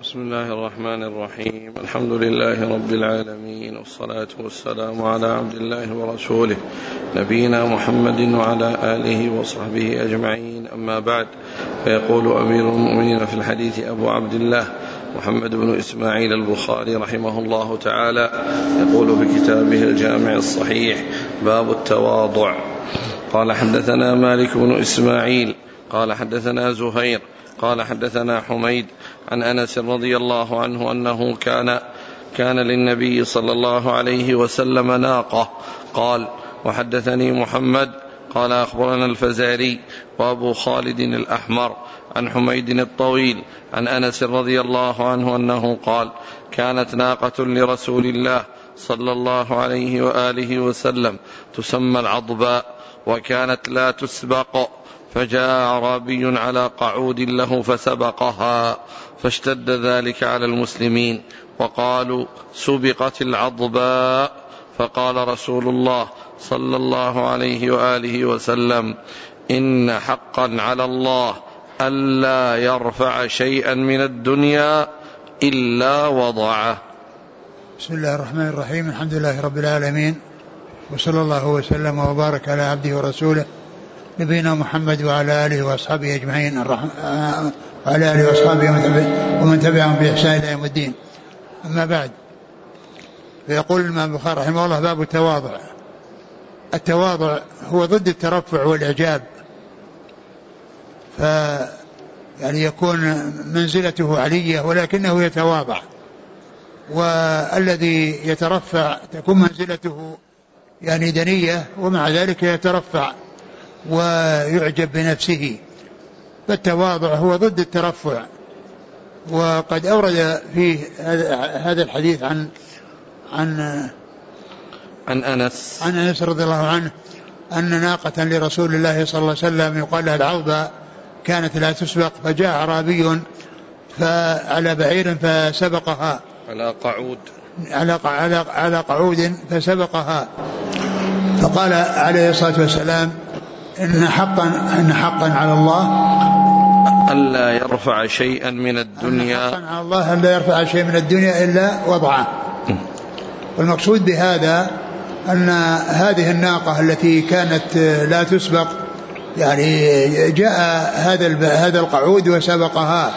بسم الله الرحمن الرحيم. الحمد لله رب العالمين، والصلاة والسلام على عبد الله ورسوله نبينا محمد وعلى آله وصحبه أجمعين، أما بعد. فيقول أمير المؤمنين في الحديث أبو عبد الله محمد بن إسماعيل البخاري رحمه الله تعالى، يقول في كتابه الجامع الصحيح: باب التواضع. قال: حدثنا مالك بن إسماعيل قال حدثنا زهير قال حدثنا حميد عن أنس رضي الله عنه أنه كان للنبي صلى الله عليه وسلم ناقة. قال: وحدثني محمد قال أخبرنا الفزاري وأبو خالد الأحمر عن حميد الطويل عن أنس رضي الله عنه أنه قال: كانت ناقة لرسول الله صلى الله عليه وآله وسلم تسمى العضباء، وكانت لا تسبق، فجاء أعرابي على قعود له فسبقها، فاشتد ذلك على المسلمين وقالوا: سبقت العضباء. فقال رسول الله صلى الله عليه وآله وسلم: إن حقا على الله ألا يرفع شيئا من الدنيا إلا وضعه. بسم الله الرحمن الرحيم. الحمد لله رب العالمين، وصلى الله وسلم وبارك على عبده ورسوله نبينا محمد وعلى آله وأصحابه أجمعين، وعلى آله وأصحابه ومن تبعهم بإحسان إلى يوم الدين. أما بعد، فيقول الإمام البخاري رحمه الله: باب التواضع. التواضع هو ضد الترفع والإعجاب، يعني يكون منزلته علية ولكنه يتواضع، والذي يترفع تكون منزلته يعني دنية ومع ذلك يترفع ويعجب بنفسه. فالتواضع هو ضد الترفع. وقد أورد في هذا الحديث عن أنس رضي الله عنه أن ناقة لرسول الله صلى الله عليه وسلم يقال لها العضباء كانت لا تسبق، فجاء أعرابي على بعير فسبقها على قعود فسبقها، فقال عليه الصلاة والسلام: إن حقا على الله ألا يرفع شيئا من الدنيا، حقا على الله ألا يرفع شيئا من الدنيا إلا وضعه. والمقصود بهذا أن هذه الناقة التي كانت لا تسبق، يعني جاء هذا القعود وسبقها،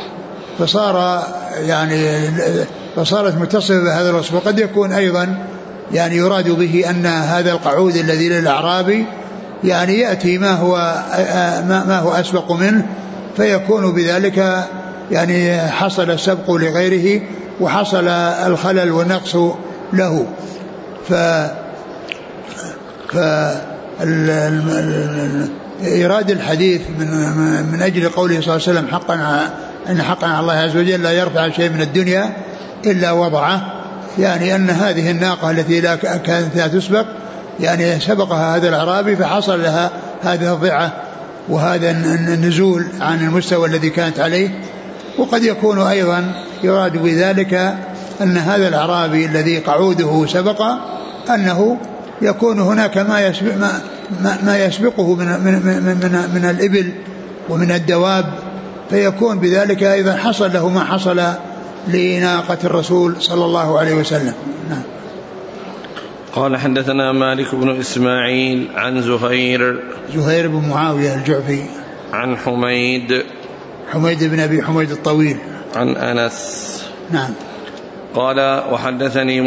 فصارت متصفة بهذا الوصف. وقد يكون أيضا يعني يراد به أن هذا القعود الذي للأعرابي يعني يأتي ما هو أسبق منه، فيكون بذلك يعني حصل السبق لغيره وحصل الخلل والنقص له. إيراد الحديث من أجل قوله صلى الله عليه وسلم: إن حقا على الله عز وجل لا يرفع شيء من الدنيا إلا وضعه، يعني أن هذه الناقة التي كانت لا تسبق يعني سبقها هذا الأعرابي فحصل لها هذه الضعة وهذا النزول عن المستوى الذي كانت عليه. وقد يكون أيضا يراد بذلك أن هذا الأعرابي الذي قعوده سبق أنه يكون هناك ما يسبقه من الإبل ومن الدواب، فيكون بذلك أيضا حصل له ما حصل لناقة الرسول صلى الله عليه وسلم. نعم. قال: حدثنا مالك بن إسماعيل عن زهير بن معاوية الجعفي عن حميد بن أبي حميد الطويل عن أنس. نعم. قال: وحدثني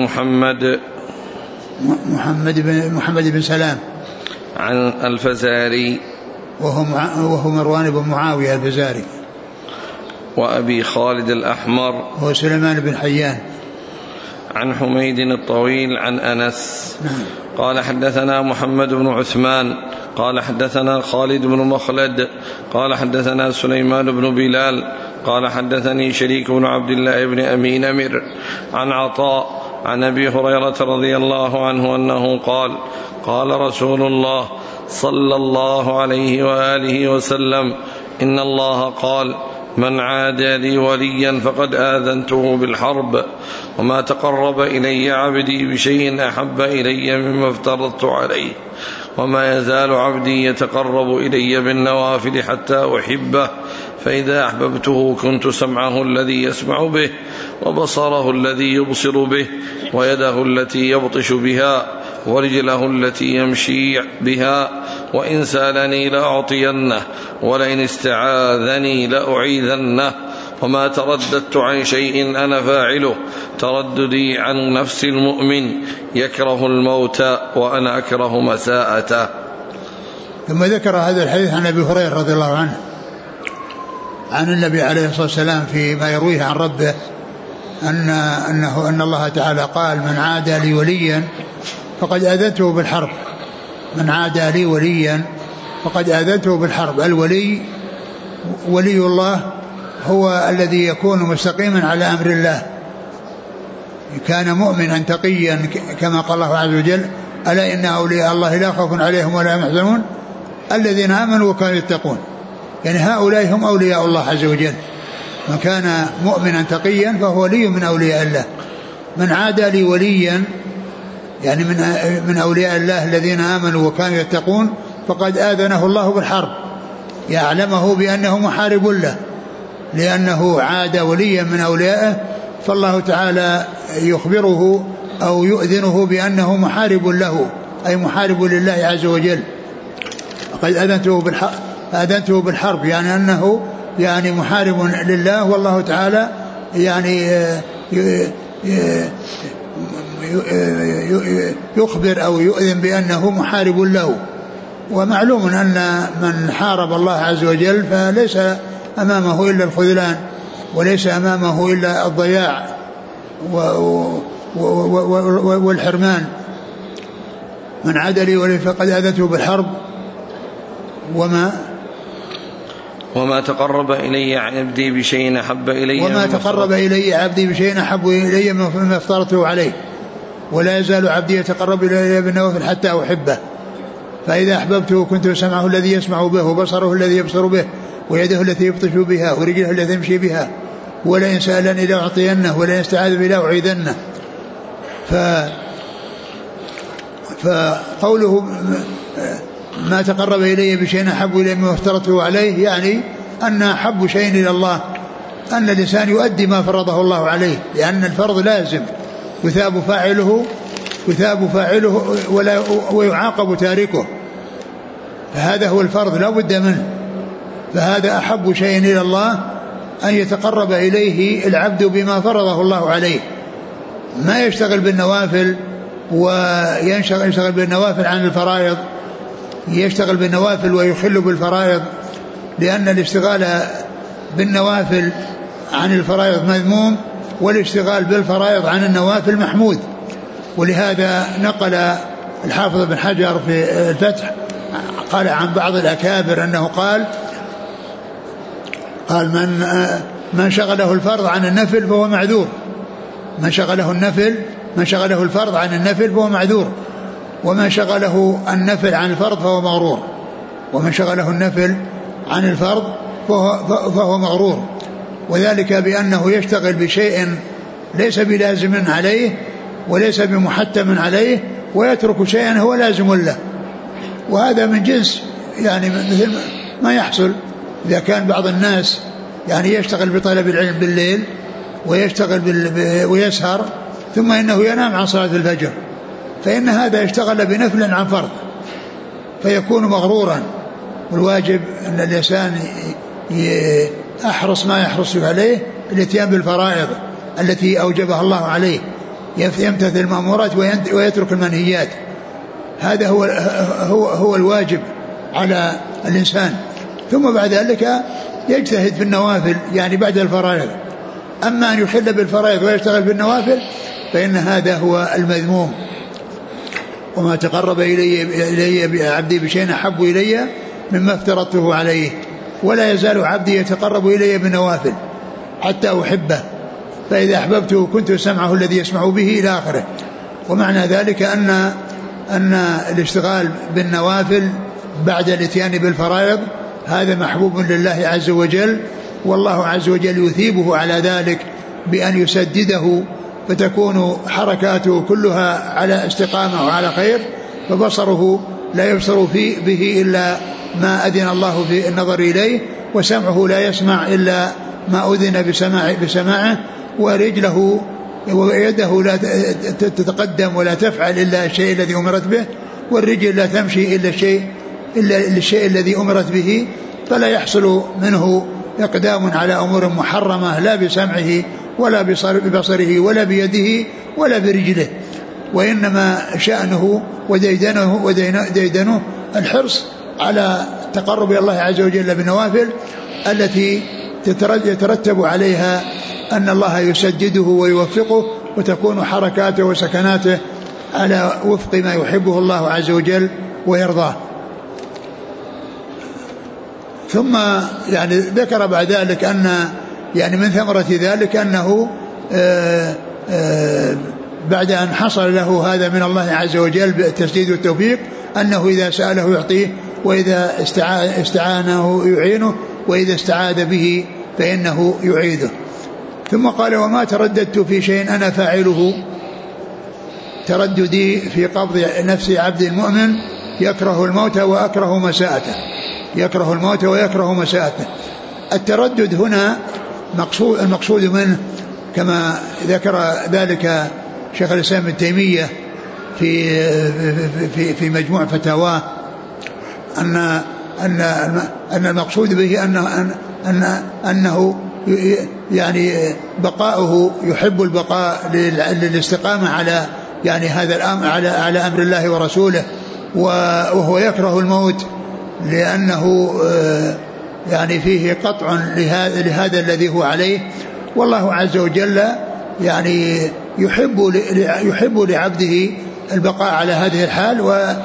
محمد بن سلام عن الفزاري وهو مروان بن معاوية الفزاري، وأبي خالد الأحمر هو سليمان بن حيان، عن حميد الطويل عن أنس. نعم. قال: حدثنا محمد بن عثمان قال حدثنا خالد بن مخلد قال حدثنا سليمان بن بلال قال حدثني شريك بن عبد الله بن أبي نمر عن عطاء عن أبي هريرة رضي الله عنه أنه قال: قال رسول الله صلى الله عليه وآله وسلم: إن الله قال: من عادى لي وليا فقد آذنته بالحرب، وما تقرب إلي عبدي بشيء أحب إلي مما افترضت عليه، وما يزال عبدي يتقرب إلي بالنوافل حتى أحبه، فإذا أحببته كنت سمعه الذي يسمع به، وبصره الذي يبصر به، ويده التي يبطش بها، ورجله التي يمشي بها، وإن سألني لأعطينه، ولئن استعاذني لأعيذنه، وما ترددت عن شيء أنا فاعله ترددي عن نفس المؤمن يكره الموت وأنا أكره مساءته. ثم ذكر هذا الحديث عن أبي هريرة رضي الله عنه عن النبي عليه الصلاة والسلام فيما يرويه عن ربه أن الله تعالى قال: من عادى لي وليا فقد آذنته بالحرب. من عادى لي وليا فقد آذنته بالحرب. الولي ولي الله هو الذي يكون مستقيما على أمر الله، كان مؤمنا تقيا كما قال الله عز وجل: ألا إن أولياء الله لا خوف عليهم ولا هم يحزنون الذين آمنوا وكانوا يتقون. يعني هؤلاء هم أولياء الله عز وجل. من كان مؤمنا تقيا فهو ولي من أولياء الله. من عادى لي وليا يعني من أولياء الله الذين آمنوا وكانوا يتقون فقد آذنه الله بالحرب، يعلمه بأنه محارب له، لأنه عاد وليا من أوليائه، فالله تعالى يخبره أو يؤذنه بأنه محارب له، أي محارب لله عز وجل. فقد آذنته بالحرب يعني أنه يعني محارب لله، والله تعالى يعني يخبر أو يؤذن بأنه محارب له. ومعلوم أن من حارب الله عز وجل فليس أمامه إلا الخذلان، وليس أمامه إلا الضياع والحرمان. من عاد لي ولي فقد آذنته بالحرب. وما تقرب إلي عبدي بشيء أحب إلي وما تقرب إلي عبدي بشيء أحب إلي مما افترضته عليه، ولا يزال عبدي يتقرب إلي بالنوافل حتى أحبه. فإذا أحببته كنت سمعه الذي يسمع به، وبصره الذي يبصر به، ويده التي يبطش بها، ورجله التي يمشي بها، ولئن سألني لأعطينه، ولئن استعاذ بي لأعيذنه. فقوله ما تقرب إلي بشيء أحب إلي مما افترضته عليه، يعني أن أحب شيء إلى الله أن الإنسان يؤدي ما فرضه الله عليه، لأن الفرض لازم يثاب فاعله ويعاقب تاركه، فهذا هو الفرض لا بد منه. فهذا أحب شيء إلى الله أن يتقرب إليه العبد بما فرضه الله عليه، ما يشتغل بالنوافل ويشتغل بالنوافل عن الفرائض، يشتغل بالنوافل ويخل بالفرائض، لأن الاشتغال بالنوافل عن الفرائض مذموم، والاشتغال بالفرائض عن النوافل محمود. ولهذا نقل الحافظ بن حجر في الفتح قال عن بعض الأكابر أنه قال من شغله الفرض عن النفل فهو معذور. من شغله الفرض عن النفل فهو معذور، ومن شغله النفل عن الفرض فهو مغرور. ومن شغله النفل عن الفرض فهو مغرور، وذلك بأنه يشتغل بشيء ليس بلازم عليه وليس بمحتم عليه، ويترك شيئا هو لازم له. وهذا من جنس يعني مثل ما يحصل إذا كان بعض الناس يعني يشتغل بطلب العلم بالليل ويشتغل ويسهر، ثم إنه ينام عن صلاة الفجر، فإن هذا اشتغل بنفل عن فرض فيكون مغرورا. والواجب أن الإنسان أحرص ما يحرص عليه الاتيان بالفرائض التي أوجبها الله عليه، يمتثل المأمورات ويترك المنهيات. هذا هو الواجب على الإنسان. ثم بعد ذلك يجتهد في النوافل يعني بعد الفرائض. أما أن يخل بالفرائض ويشتغل بالنوافل فإن هذا هو المذموم. وما تقرب إلي عبدي بشيء أحب إلي مما افترضته عليه، ولا يزال عبدي يتقرب إلي بالنوافل حتى أحبه، فإذا أحببته كنت سمعه الذي يسمع به إلى آخره. ومعنى ذلك أن الاشتغال بالنوافل بعد الاتيان بالفرائض هذا محبوب لله عز وجل، والله عز وجل يثيبه على ذلك بأن يسدده، فتكون حركاته كلها على استقامة وعلى خير، فبصره لا يبصر به إلا ما أذن الله في النظر إليه، وسمعه لا يسمع إلا ما أذن بسماعه، ورجله ويده لا تتقدم ولا تفعل إلا الشيء الذي أمرت به، والرجل لا تمشي إلا الشيء الذي أمرت به، فلا يحصل منه إقدام على أمور محرمة لا بسمعه ولا ببصره ولا بيده ولا برجله، وإنما شأنه وديدنه الحرص على تقرب الله عز وجل بالنوافل التي يترتب عليها أن الله يسدده ويوفقه، وتكون حركاته وسكناته على وفق ما يحبه الله عز وجل ويرضاه. ثم يعني ذكر بعد ذلك أن يعني من ثمرة ذلك أنه بعد أن حصل له هذا من الله عز وجل بالتسديد والتوفيق، أنه إذا سأله يعطيه، وإذا استعانه يعينه، وإذا استعاذ به فإنه يعيده. ثم قال: وما ترددت في شيء أنا فاعله، ترددي في قبض نفس عبد المؤمن يكره الموت وأكره مساءته، يكره الموت ويكره مساءته. التردد هنا المقصود منه كما ذكر ذلك شيخ الإسلام ابن تيمية في مجموع فتاواه، أن المقصود به أنه يعني بقاؤه، يحب البقاء للاستقامة على يعني هذا الأمر على أمر الله ورسوله، وهو يكره الموت لأنه يعني فيه قطع لهذا الذي هو عليه. والله عز وجل يعني يحب لعبده البقاء على هذه الحال،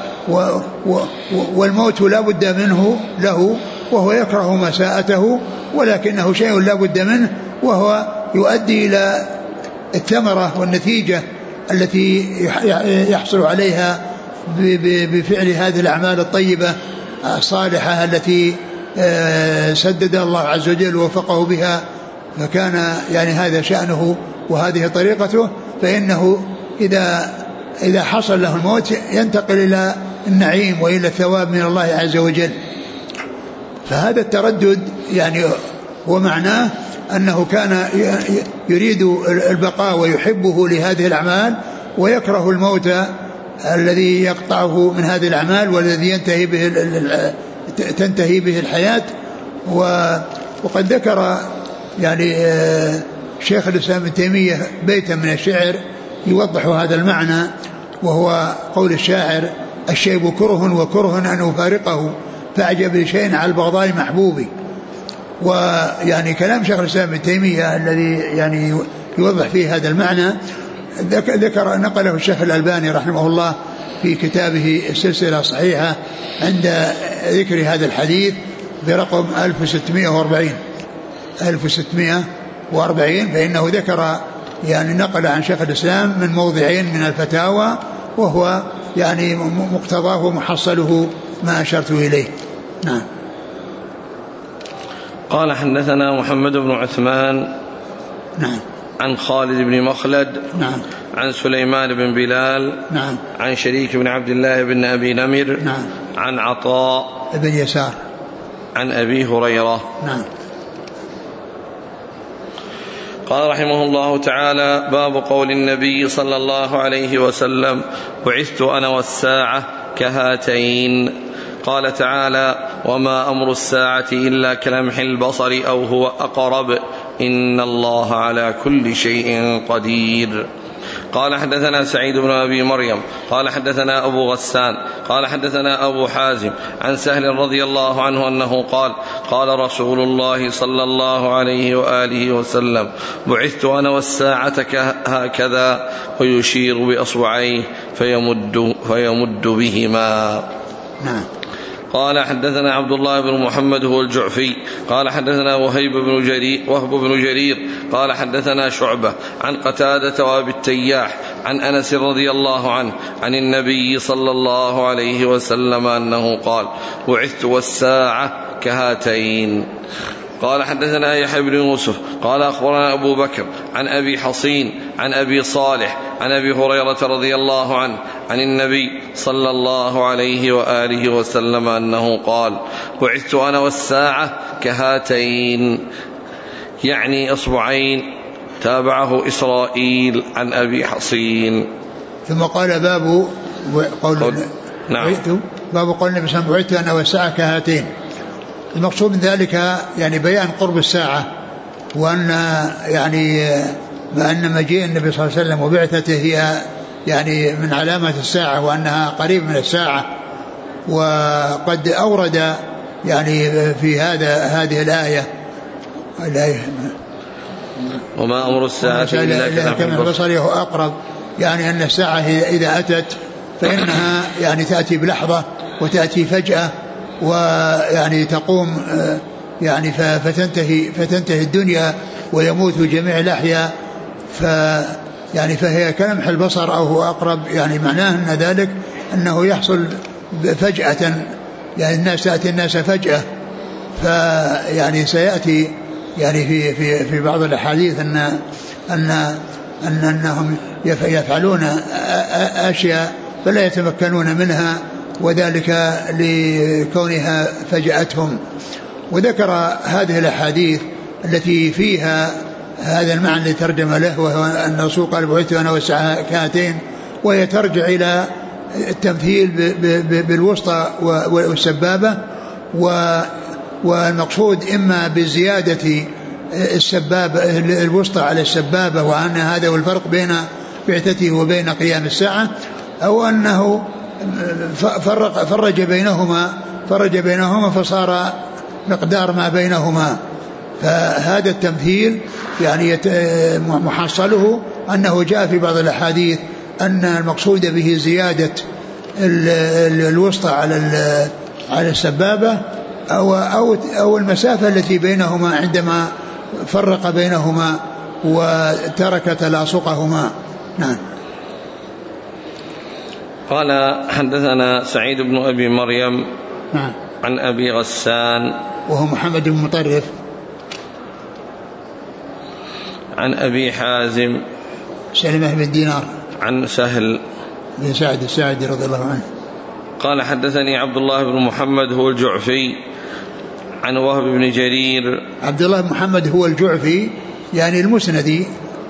والموت لا بد منه له، وهو يكره مساءته، ولكنه شيء لا بد منه، وهو يؤدي إلى الثمرة والنتيجة التي يحصل عليها بفعل هذه الأعمال الطيبة الصالحة التي سدد الله عز وجل ووفقه بها، فكان يعني هذا شأنه وهذه طريقته. فإنه إذا حصل له الموت ينتقل إلى النعيم وإلى الثواب من الله عز وجل. فهذا التردد يعني ومعناه أنه كان يريد البقاء ويحبه لهذه الأعمال، ويكره الموت الذي يقطعه من هذه الأعمال والذي تنتهي به الحياة. وقد ذكر يعني شيخ الإسلام ابن تيمية بيتا من الشعر يوضح هذا المعنى، وهو قول الشاعر: الشيب كره وكره أن أفارقه، فأعجب لشيء على البغضاء محبوبي. ويعني كلام شيخ الإسلام ابن تيمية الذي يعني يوضح فيه هذا المعنى نقله الشيخ الألباني رحمه الله في كتابه السلسلة الصحيحة عند ذكر هذا الحديث برقم 1640 فإنه ذكر يعني نقل عن شيخ الإسلام من موضعين من الفتاوى، وهو يعني مقتضاه ومحصله ما أشرت إليه. نعم. قال: حدثنا محمد بن عثمان. نعم. عن خالد بن مخلد. نعم. عن سليمان بن بلال. نعم. عن شريك بن عبد الله بن أبي نمر. نعم. عن عطاء بن يسار. عن أبي هريرة. نعم. قال رحمه الله تعالى: باب قول النبي صلى الله عليه وسلم: بعثت أنا والساعة كهاتين. قال تعالى: وما أمر الساعة إلا كلمح البصر أو هو أقرب إن الله على كل شيء قدير. قال: حدثنا سعيد بن أبي مريم قال: حدثنا أبو غسان قال: حدثنا أبو حازم عن سهل رضي الله عنه أنه قال: قال رسول الله صلى الله عليه وآله وسلم: بعثت أنا والساعة هكذا، ويشير بأصبعيه فيمد بهما. نعم. قال: حدثنا عبد الله بن محمد هو الجعفي قال: حدثنا وهب بن جرير قال: حدثنا شعبة عن قتادة وأبي التياح عن أنس رضي الله عنه عن النبي صلى الله عليه وسلم أنه قال: بعثت والساعة كهاتين. قال: حدثنا يحيى بن يوسف قال: أخبرنا أبو بكر عن أبي حصين عن أبي صالح عن أبي هريرة رضي الله عنه عن النبي صلى الله عليه وآله وسلم أنه قال: بعثت أنا والساعة كهاتين، يعني إصبعين. تابعه إسرائيل عن أبي حصين. ثم قال باب قول نعم. باب قول النبي صلى الله عليه وسلم: بعثت أنا والساعة كهاتين. المقصود من ذلك يعني بيان قرب الساعة، وأن يعني أن مجيء النبي صلى الله عليه وسلم وبعثته هي يعني من علامات الساعة، وأنها قريب من الساعة. وقد أورد يعني في هذه الآية وما أمر الساعة إلا كما البصر هو أقرب، يعني أن الساعة إذا أتت فإنها يعني تأتي بلحظة وتأتي فجأة، ويعني تقوم يعني فتنتهي الدنيا ويموت جميع الأحياء. يعني فهي كلمح البصر أو هو أقرب، يعني معناه أن ذلك أنه يحصل فجأة، يعني الناس تأتي الناس فجأة. فيعني سيأتي يعني في بعض الأحاديث أنهم يفعلون أشياء فلا يتمكنون منها، وذلك لكونها فجأتهم. وذكر هذه الأحاديث التي فيها هذا المعنى الذي ترجم له، وهو أن الرسول قال: بعثت أنا والساعة كهاتين، وهي ترجع إلى التمثيل بالوسطى والسبابة. والمقصود إما بزيادة السبابة الوسطى على السبابة، وأن هذا هو الفرق بين بعثته وبين قيام الساعة، أو أنه فرج بينهما فصار مقدار ما بينهما. فهذا التمثيل يعني محصله أنه جاء في بعض الأحاديث أن المقصود به زيادة الوسطى على السبابة أو المسافة التي بينهما عندما فرق بينهما وترك تلاصقهما. نعم. قال: حدثنا سعيد بن أبي مريم نعم. عن أبي غسان وهو محمد بن مطرف عن أبي حازم سلمة بن دينار عن سهل بن سعد الساعدي رضي الله عنه قال: حدثني عبد الله بن محمد هو الجعفي عن وهب بن جرير. عبد الله بن محمد هو الجعفي يعني المسندي،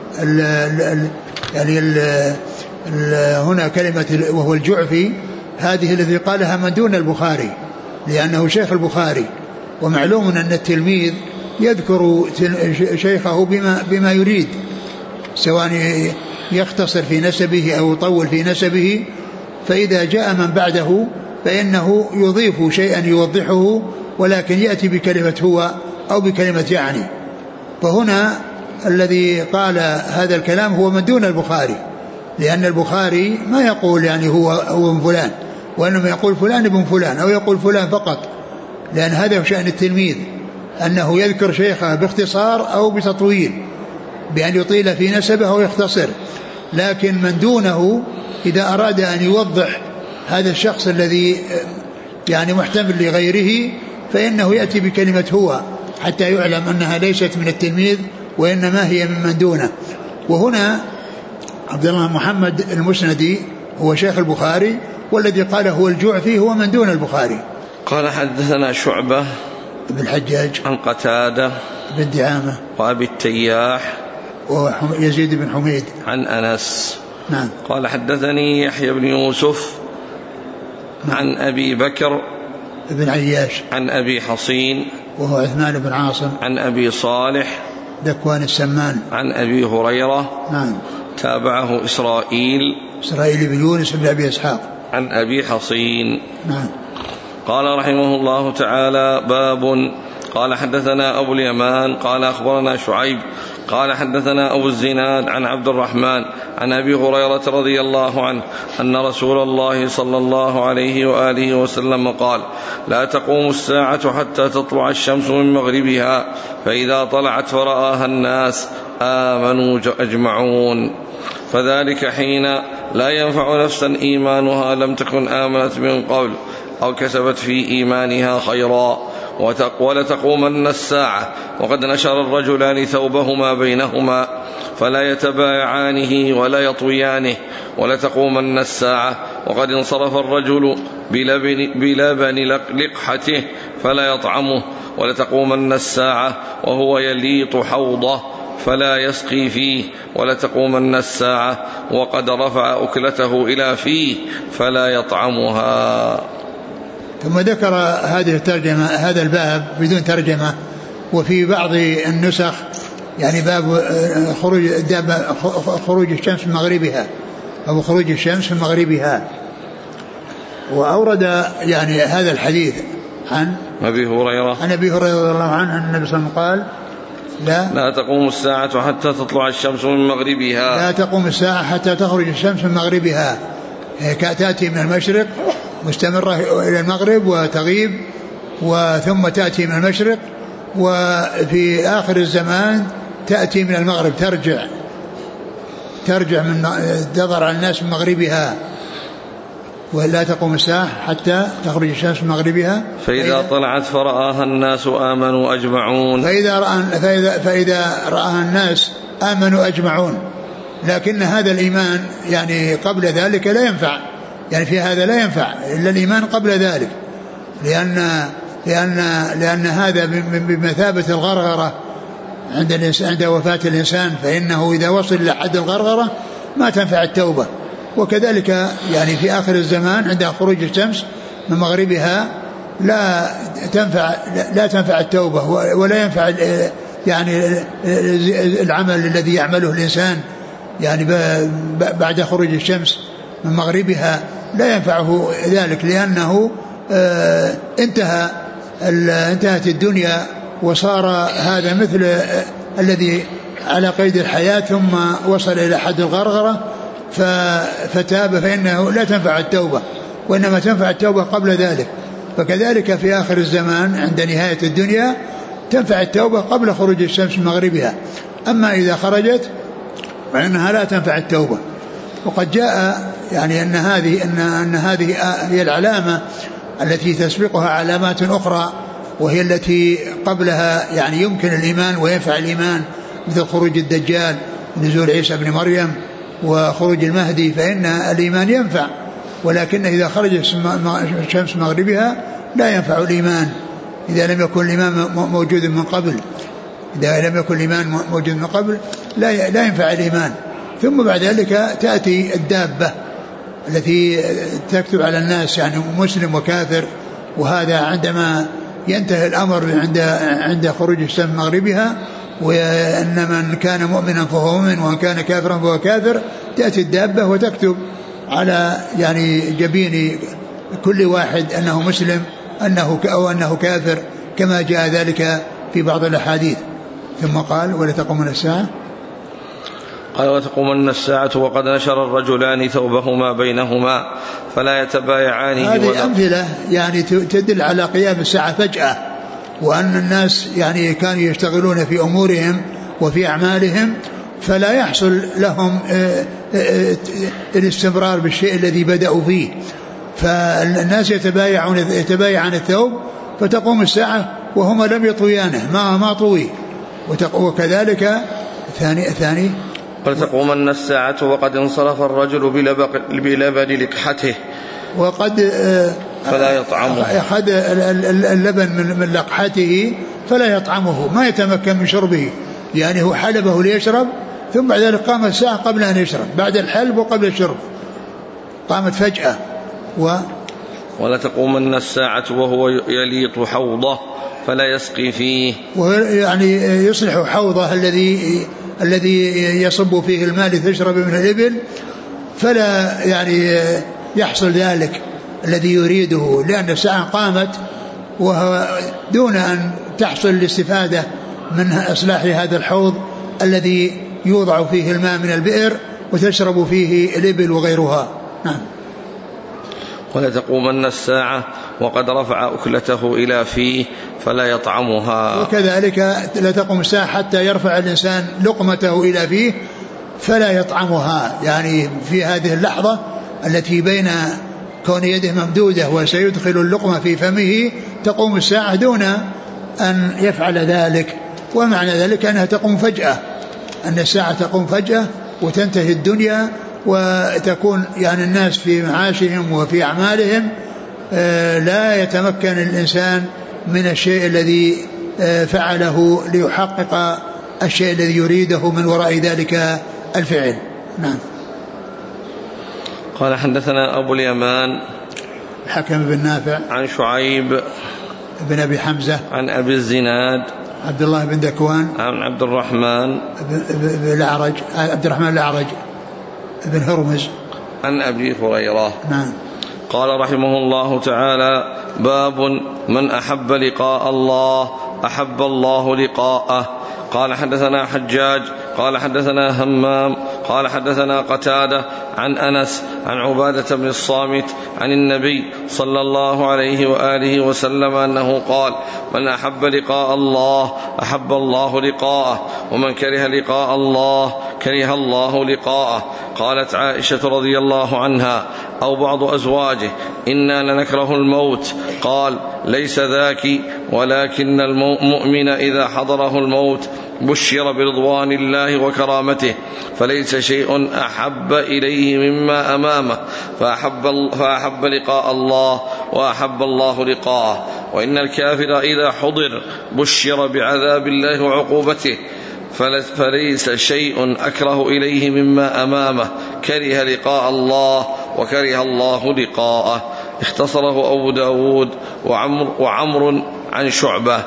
هنا كلمة وهو الجعفي هذه الذي قالها من دون البخاري، لأنه شيخ البخاري. ومعلوم أن التلميذ يذكر شيخه بما يريد، سواء يختصر في نسبه أو يطول في نسبه. فإذا جاء من بعده فإنه يضيف شيئا يوضحه، ولكن يأتي بكلمة هو أو بكلمة يعني. فهنا الذي قال هذا الكلام هو من دون البخاري، لأن البخاري ما يقول يعني هو من فلان، وإنما يقول فلان ابن فلان، أو يقول فلان فقط، لأن هذا هو شأن التلميذ، أنه يذكر شيخه باختصار أو بتطويل، بأن يطيل في نسبه أو يختصر. لكن من دونه إذا أراد أن يوضح هذا الشخص الذي يعني محتمل لغيره فإنه يأتي بكلمة هو حتى يعلم أنها ليست من التلميذ وإنما هي من دونه. وهنا عبد الله محمد المسندي هو شيخ البخاري، والذي قال هو الجعفي هو من دون البخاري. قال: حدثنا شعبة بن الحجاج عن قتادة بن دعامة وأبي التياح ويزيد بن حميد عن أنس. نعم. قال: حدثني يحيى بن يوسف عن أبي بكر بن عياش عن أبي حصين وهو عثمان بن عاصم عن أبي صالح ذكوان السمان عن أبي هريرة. نعم. تابعه إسرائيل بن يونس بن أبي إسحاق عن أبي حصين. نعم. قال رحمه الله تعالى: باب. قال: حدثنا أبو اليمان قال: أخبرنا شعيب قال: حدثنا أبو الزناد عن عبد الرحمن عن أبي هريرة رضي الله عنه أن رسول الله صلى الله عليه وآله وسلم قال: لا تقوم الساعة حتى تطلع الشمس من مغربها، فإذا طلعت فرآها الناس آمنوا أجمعون، فذلك حين لا ينفع نفسا إيمانها لم تكن آمنت من قبل أو كسبت في إيمانها خيرا، ولتقومن الساعة وقد نشر الرجلان ثوبهما بينهما فلا يتبايعانه ولا يطويانه. ولتقومن الساعة وقد انصرف الرجل بلبن لقحته فلا يطعمه. ولتقومن الساعة وهو يليط حوضه فلا يسقي فيه. ولتقومن الساعة وقد رفع أكلته إلى فيه فلا يطعمها. ثم ذكر هذه الترجمة هذا الباب بدون ترجمة. وفي بعض النسخ يعني باب خروج الشمس من مغربها أو خروج الشمس من مغربها. وأورد يعني هذا الحديث عن أبي هريرة رضي الله عنه أن النبي صلى الله عليه وسلم قال لا تقوم الساعة حتى تطلع الشمس من مغربها. لا تقوم الساعة حتى تخرج الشمس من مغربها، تأتي من المشرق مستمرة إلى المغرب وتغيب وثم تأتي من المشرق، وفي آخر الزمان تأتي من المغرب ترجع من تظهر على الناس من مغربها. ولا تقوم الساعة حتى تخرج الشمس من مغربها فإذا طلعت فرآها الناس آمنوا أجمعون. فإذا رآها الناس آمنوا أجمعون. لكن هذا الإيمان يعني قبل ذلك لا ينفع، يعني في هذا لا ينفع إلا الإيمان قبل ذلك، لأن هذا بمثابة الغرغرة عند وفاة الإنسان، فإنه إذا وصل إلى حد الغرغرة ما تنفع التوبة. وكذلك يعني في آخر الزمان عند خروج الشمس من مغربها لا تنفع التوبة ولا ينفع يعني العمل الذي يعمله الإنسان يعني بعد خروج الشمس من مغربها لا ينفعه ذلك، لأنه انتهت الدنيا وصار هذا مثل الذي على قيد الحياة ثم وصل إلى حد الغرغرة فتاب، فإنه لا تنفع التوبة وإنما تنفع التوبة قبل ذلك. فكذلك في آخر الزمان عند نهاية الدنيا تنفع التوبة قبل خروج الشمس من مغربها، أما إذا خرجت فإنها لا تنفع التوبة. وقد جاء يعني أن هذه هي العلامة التي تسبقها علامات أخرى، وهي التي قبلها يعني يمكن الإيمان وينفع الإيمان، مثل خروج الدجال، نزول عيسى بن مريم، وخروج المهدي، فإن الإيمان ينفع. ولكن إذا خرج الشمس مغربها لا ينفع الإيمان إذا لم يكن الإيمان موجود من قبل. إذا لم يكن الإيمان موجود من قبل لا ينفع الإيمان. ثم بعد ذلك تأتي الدابة التي تكتب على الناس يعني مسلم وكافر، وهذا عندما ينتهي الأمر عند خروج الشمس مغربها، وأن من كان مؤمنا فهو مؤمن ومن كان كافرا فهو كافر، تأتي الدابة وتكتب على يعني جبين كل واحد أنه مسلم أو أنه كافر، كما جاء ذلك في بعض الأحاديث. ثم قال ولا تقومن الساعة، قال وتقومن الساعة وقد نشر الرجلان ثوبهما بينهما فلا يتبايعان. هذه أمثلة يعني تدل على قيام الساعة فجأة، وأن الناس يعني كانوا يشتغلون في أمورهم وفي أعمالهم فلا يحصل لهم الاستمرار بالشيء الذي بدأوا فيه، فالناس يتبايعان الثوب فتقوم الساعة وهما لم يطويانه ما طوي. وكذلك الثاني ولتقومن الساعة وقد انصرف الرجل بلبن لقحته وقد فلا يطعمه، أخذ اللبن من لقحته فلا يطعمه، ما يتمكن من شربه، يعني هو حلبه ليشرب ثم بعد ذلك قامت الساعة قبل أن يشرب، بعد الحلب وقبل الشرب قامت فجأة. ولتقومن الساعة وهو يليط حوضه فلا يسقي فيه، يعني يصلح حوضه الذي يصب فيه الماء لتشرب من الإبل، فلا يعني يحصل ذلك الذي يريده، لأن الساعة قامت وهو دون أن تحصل الاستفادة من إصلاح هذا الحوض الذي يوضع فيه الماء من البئر وتشرب فيه الإبل وغيرها. نعم. ولتقومن الساعة وقد رفع أكلته إلى فيه فلا يطعمها. وكذلك لا تقوم الساعة حتى يرفع الإنسان لقمته إلى فيه فلا يطعمها، يعني في هذه اللحظة التي بين كون يده ممدودة وسيدخل اللقمة في فمه تقوم الساعة دون أن يفعل ذلك. ومعنى ذلك أنها تقوم فجأة، أن الساعة تقوم فجأة وتنتهي الدنيا، وتكون يعني الناس في معاشهم وفي أعمالهم لا يتمكن الإنسان من الشيء الذي فعله ليحقق الشيء الذي يريده من وراء ذلك الفعل. نعم. قال حدثنا أبو اليمان حكم بن نافع عن شعيب بن أبي حمزة عن أبي الزناد عبد الله بن ذكوان عن عبد الرحمن الأعرج بن هرمز عن أبي هريرة. نعم. قال رحمه الله تعالى: باب من أحب لقاء الله أحب الله لقاءه. قال حدثنا حجاج قال حدثنا همام قال حدثنا قتادة عن أنس عن عبادة بن الصامت عن النبي صلى الله عليه وآله وسلم أنه قال: من أحب لقاء الله أحب الله لقاءه، ومن كره لقاء الله كره الله لقاءه. قالت عائشة رضي الله عنها أو بعض أزواجه: إنا لنكره الموت. قال: ليس ذاك، ولكن المؤمن إذا حضره الموت بشر برضوان الله وكرامته، فليس شيء أحب إليه مما أمامه، فأحب لقاء الله وأحب الله لقاءه. وإن الكافر إذا حضر بشر بعذاب الله وعقوبته، فليس شيء أكره إليه مما أمامه، كره لقاء الله وكره الله لقاءه. اختصره أبو داود وعمر عن شعبة.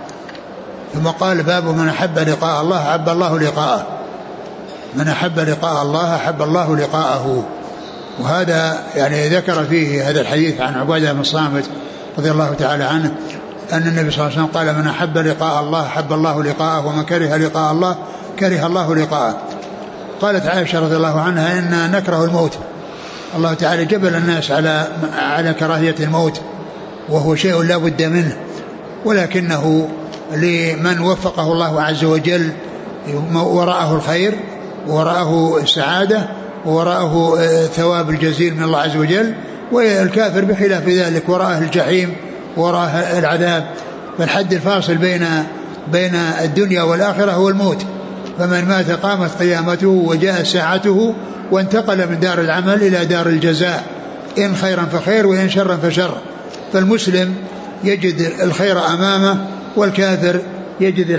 ثم قال: باب من أحب لقاء الله أحب الله لقاءه. من أحب لقاء الله أحب الله لقاءه. وهذا يعني ذكر فيه هذا الحديث عن عبادة بن الصامت رضي الله تعالى عنه أن النبي صلى الله عليه وسلم قال: من أحب لقاء الله أحب الله لقاءه، ومن كره لقاء الله كره الله لقاءه. قالت عائشة رضي الله عنها: إن نكره الموت. الله تعالى جبل الناس على كراهية الموت، وهو شيء لا بد منه، ولكنه لمن وفقه الله عز وجل وراءه الخير وراءه السعادة وراءه ثواب الجزيل من الله عز وجل. والكافر بخلاف ذلك وراءه الجحيم وراءه العذاب. فالحد الفاصل بين الدنيا والآخرة هو الموت. فمن مات قامت قيامته وجاءت ساعته، وانتقل من دار العمل إلى دار الجزاء، إن خيرا فخير وإن شرا فشر. فالمسلم يجد الخير أمامه، والكافر يجد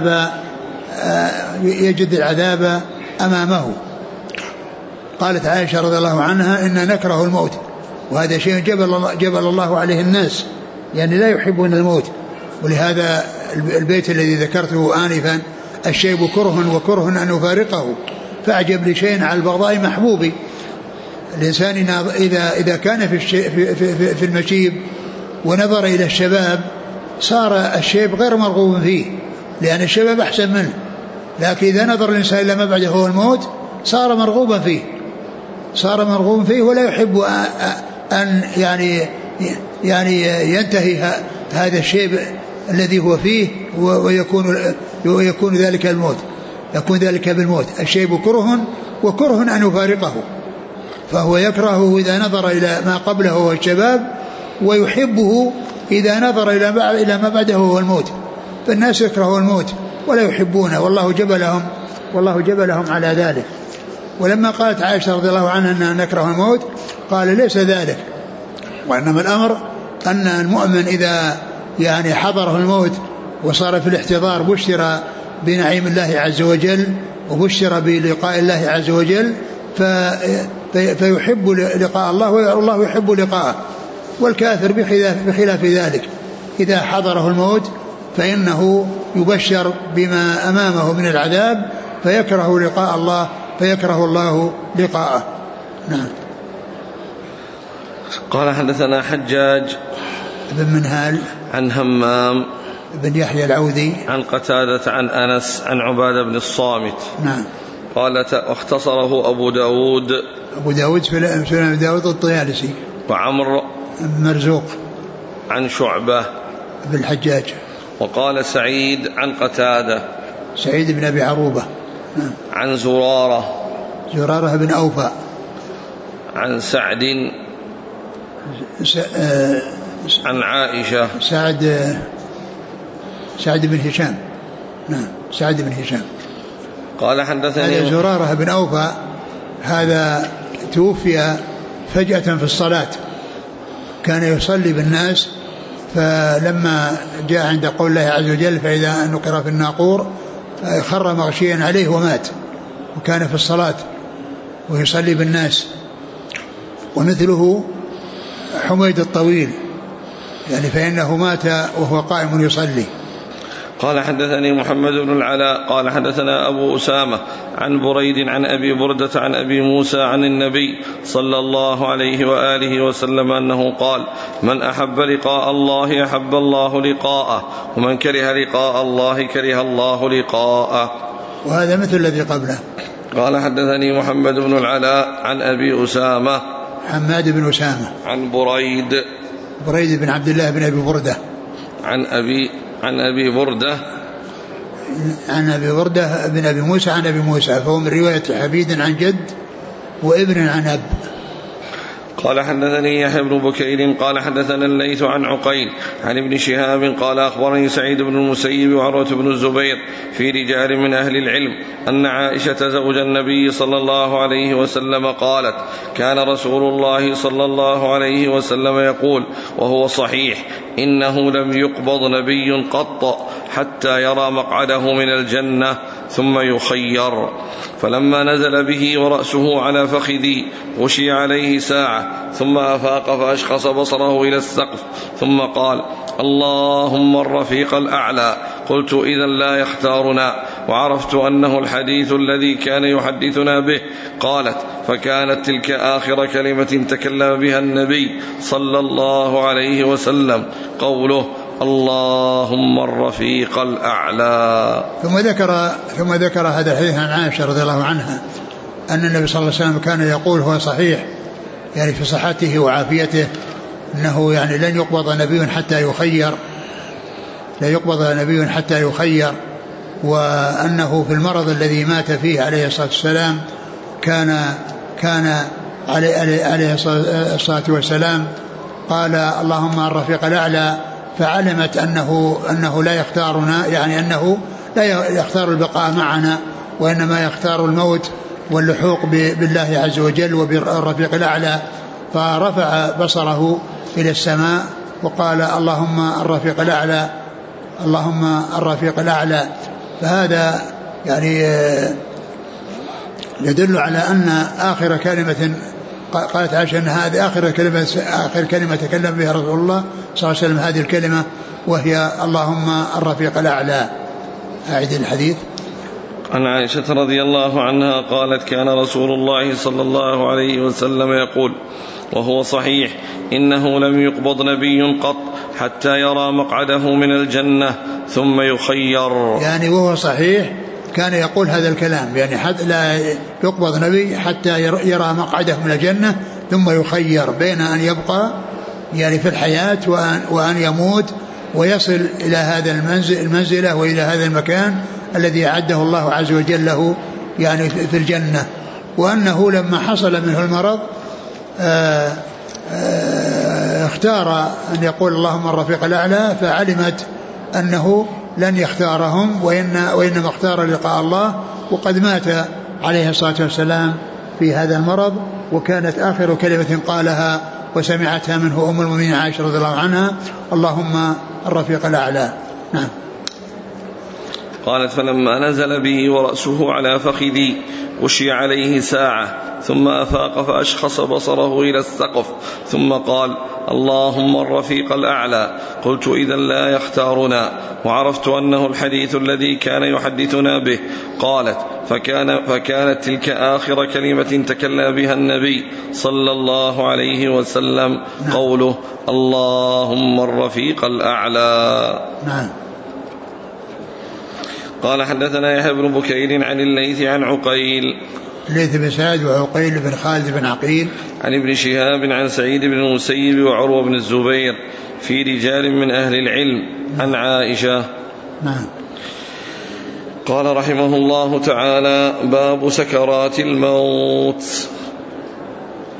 العذاب أمامه. قالت عائشة رضي الله عنها: إن نكره الموت. وهذا شيء جبل الله عليه الناس، يعني لا يحبون الموت. ولهذا البيت الذي ذكرته آنفا: الشيب كره وكره أن يفارقه، فأعجب لشيء على البغضاء محبوبي. الإنسان إذا كان في المشيب ونظر إلى الشباب صار الشيب غير مرغوب فيه، لأن الشباب أحسن منه. لكن إذا نظر الإنسان إلى ما بعده هو الموت صار مرغوبا فيه، ولا يحب أن يعني ينتهي هذا الشيب الذي هو فيه ويكون ذلك الموت، يكون ذلك بالموت. الشيب كره وكره أن يفارقه، فهو يكرهه إذا نظر إلى ما قبله هو الشباب، ويحبه إذا نظر إلى ما بعده هو الموت. فالناس يكرهوا الموت ولا يحبونه، والله جبلهم على ذلك. ولما قالت عائشة رضي الله عنها أننا نكره الموت، قال: ليس ذلك، وإنما الأمر أن المؤمن إذا يعني حضره الموت وصار في الاحتضار بشر بنعيم الله عز وجل وبشر بلقاء الله عز وجل، فيحب لقاء الله والله يحب لقاءه. والكافر بخلاف ذلك، إذا حضره الموت فإنه يبشر بما أمامه من العذاب فيكره لقاء الله فيكره الله لقاءه. نعم. قال: حدثنا حجاج بن منهال عن همام بن يحيى العوذي عن قتادة عن أنس عن عبادة بن الصامت. نعم. قالت: واختصره أبو داود سنن داود الطيالسي وعمر مرزوق عن شعبة بالحجاج. وقال سعيد عن قتادة سعيد بن أبي عروبة عن زرارة بن أوفى عن سعد عن عائشة سعد بن هشام. نعم سعد بن هشام. قال حدثني زرارة بن أوفى هذا توفي فجأة في الصلاة، كان يصلي بالناس، فلما جاء عند قول الله عز وجل فإذا نقر في الناقور خر مغشيا عليه ومات، وكان في الصلاة ويصلي بالناس. ومثله حميد الطويل يعني فإنه مات وهو قائم يصلي. قال حدثني محمد بن العلاء قال حدثنا أبو أسامة عن بريد عن أبي بردة عن أبي موسى عن النبي صلى الله عليه وآله وسلم أنه قال: من أحب لقاء الله أحب الله لقاءه، ومن كره لقاء الله كره الله لقاءه. وهذا مثل الذي قبله. قال حدثني محمد بن العلاء عن أبي أسامة حماد بن أسامة عن بريد بن عبد الله بن أبي بردة عن أبي بردة بن أبي موسى عن أبي موسى، فهو من رواية حبيد عن جد وابن عن أب. قال حدثني يحيى بن بكير قال حدثنا الليث عن عقيل عن ابن شهاب قال أخبرني سعيد بن المسيب وعروة بن الزبير في رجال من أهل العلم أن عائشة زوج النبي صلى الله عليه وسلم قالت: كان رسول الله صلى الله عليه وسلم يقول وهو صحيح: إنه لم يقبض نبي قط حتى يرى مقعده من الجنة ثم يخير. فلما نزل به ورأسه على فخذي غشي عليه ساعة ثم أفاق فأشخص بصره إلى السقف ثم قال: اللهم الرفيق الأعلى. قلت: إذا لا يختارنا. وعرفت أنه الحديث الذي كان يحدثنا به. قالت: فكانت تلك آخر كلمة تكلم بها النبي صلى الله عليه وسلم قوله: اللهم الرفيق الأعلى. ثم ذكر هذا الحديث عن عائشة رضي الله عنها أن النبي صلى الله عليه وسلم كان يقول، هو صحيح يعني في صحته وعافيته، أنه يعني لن يقبض نبي حتى يخير، وأنه في المرض الذي مات فيه عليه الصلاة والسلام كان عليه الصلاة والسلام قال: اللهم الرفيق الأعلى، فعلمت أنه لا يختارنا، يعني أنه لا يختار البقاء معنا، وإنما يختار الموت واللحوق بالله عز وجل وبالرفيق الأعلى، فرفع بصره إلى السماء وقال: اللهم الرفيق الأعلى. فهذا يعني يدل على أن آخر كلمة قالت عائشة أن هذه آخر كلمة تكلم بها رسول الله صلى الله عليه وسلم هذه الكلمة، وهي اللهم الرفيق الأعلى. أعيد الحديث. عن عائشة رضي الله عنها قالت: كان رسول الله صلى الله عليه وسلم يقول وهو صحيح: إنه لم يقبض نبي قط حتى يرى مقعده من الجنة ثم يخير. يعني وهو صحيح كان يقول هذا الكلام، يعني حتى لا يقبض نبي حتى يرى مقعده من الجنة ثم يخير بين أن يبقى يعني في الحياة وأن يموت ويصل إلى هذا المنزلة وإلى هذا المكان الذي أعده الله عز وجل له يعني في الجنة. وأنه لما حصل منه المرض اختار أن يقول اللهم الرفيق الأعلى، فعلمت أنه لن يختارهم وإنما اختار لقاء الله، وقد مات عليه الصلاة والسلام في هذا المرض، وكانت آخر كلمة قالها وسمعتها منه أم المؤمنين عائشة رضي الله عنها: اللهم الرفيق الأعلى. نعم. قالت: فلما نزل به ورأسه على فخذي غشي عليه ساعة ثم أفاق فأشخص بصره إلى السقف ثم قال: اللهم الرفيق الأعلى. قلت: إذا لا يختارنا. وعرفت أنه الحديث الذي كان يحدثنا به. قالت: فكانت تلك آخر كلمة تكلم بها النبي صلى الله عليه وسلم قوله: اللهم الرفيق الأعلى. نعم. قال: حدثنا يحيى بن بكير عن الليث عن عقيل، الليث بن سعد وعقيل بن خالد بن عقيل، عن ابن شهاب عن سعيد بن المسيب وعروة بن الزبير في رجال من أهل العلم عن عائشة. نعم. قال رحمه الله تعالى: باب سكرات الموت.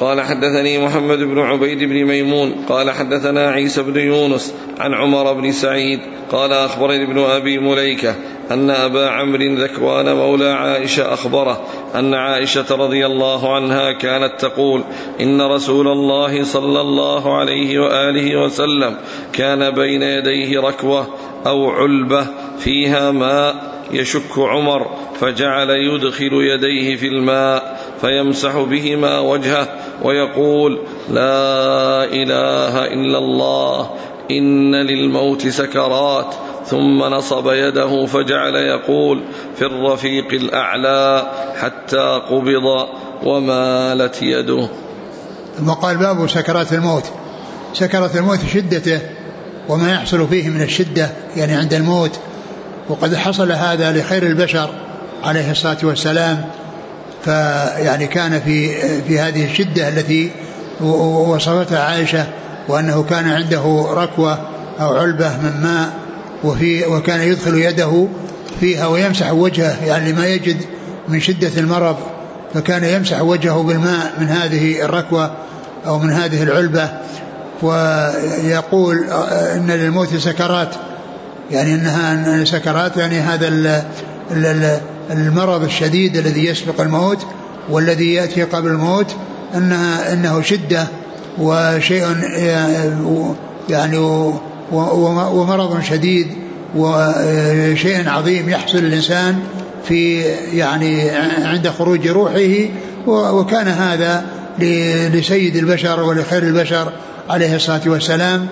قال حدثني محمد بن عبيد بن ميمون قال حدثنا عيسى بن يونس عن عمر بن سعيد قال أخبرني ابن أبي مليكة أن أبا عمرو ذكوان مولى عائشة أخبره أن عائشة رضي الله عنها كانت تقول إن رسول الله صلى الله عليه وآله وسلم كان بين يديه ركوة أو علبة فيها ماء يشك عمر فجعل يدخل يديه في الماء فيمسح بهما وجهه ويقول لا إله إلا الله إن للموت سكرات ثم نصب يده فجعل يقول في الرفيق الأعلى حتى قبض ومالت يده. ثم قال باب سكرات الموت. سكرات الموت شدته وما يحصل فيه من الشدة يعني عند الموت، وقد حصل هذا لخير البشر عليه الصلاة والسلام، فيعني كان في هذه الشدة التي وصفتها عائشة، وأنه كان عنده ركوة أو علبة من ماء وكان يدخل يده فيها ويمسح وجهه يعني لما يجد من شدة المرض، فكان يمسح وجهه بالماء من هذه الركوة أو من هذه العلبة، ويقول إن للموت سكرات، يعني إنها سكرات يعني هذا المرض الشديد الذي يسبق الموت والذي يأتي قبل الموت إنه شدة وشيء يعني ومرض شديد وشيء عظيم يحصل الإنسان في يعني عند خروج روحه، وكان هذا لسيد البشر ولخير البشر عليه الصلاة والسلام.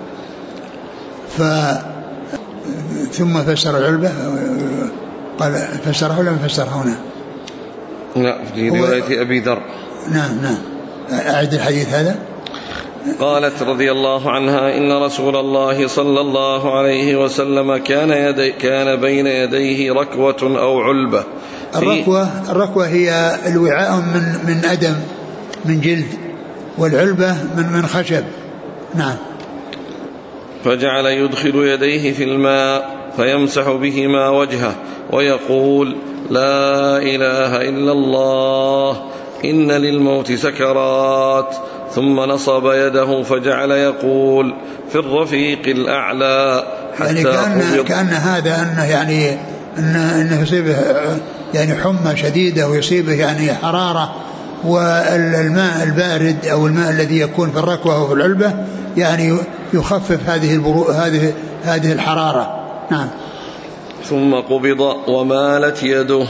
ثم فسر العلبة، قال فسره ولا فسره هنا؟ لا في رواية أبي ذر. نعم أعد الحديث هذا. قالت رضي الله عنها إن رسول الله صلى الله عليه وسلم كان بين يديه ركوة أو علبة. الركوة هي الوعاء من أدم من جلد، والعلبة من خشب. نعم. فجعل يدخل يديه في الماء فيمسح بهما وجهه ويقول لا إله إلا الله إن للموت سكرات، ثم نصب يده فجعل يقول في الرفيق الأعلى حتى يعني كأن هذا أنه يعني أنه يصيبه يعني حمى شديدة ويصيبه يعني حرارة، والماء البارد أو الماء الذي يكون في الركوة أو في العلبة يعني يخفف هذه الحرارة. نعم. ثم قبض ومالت يده.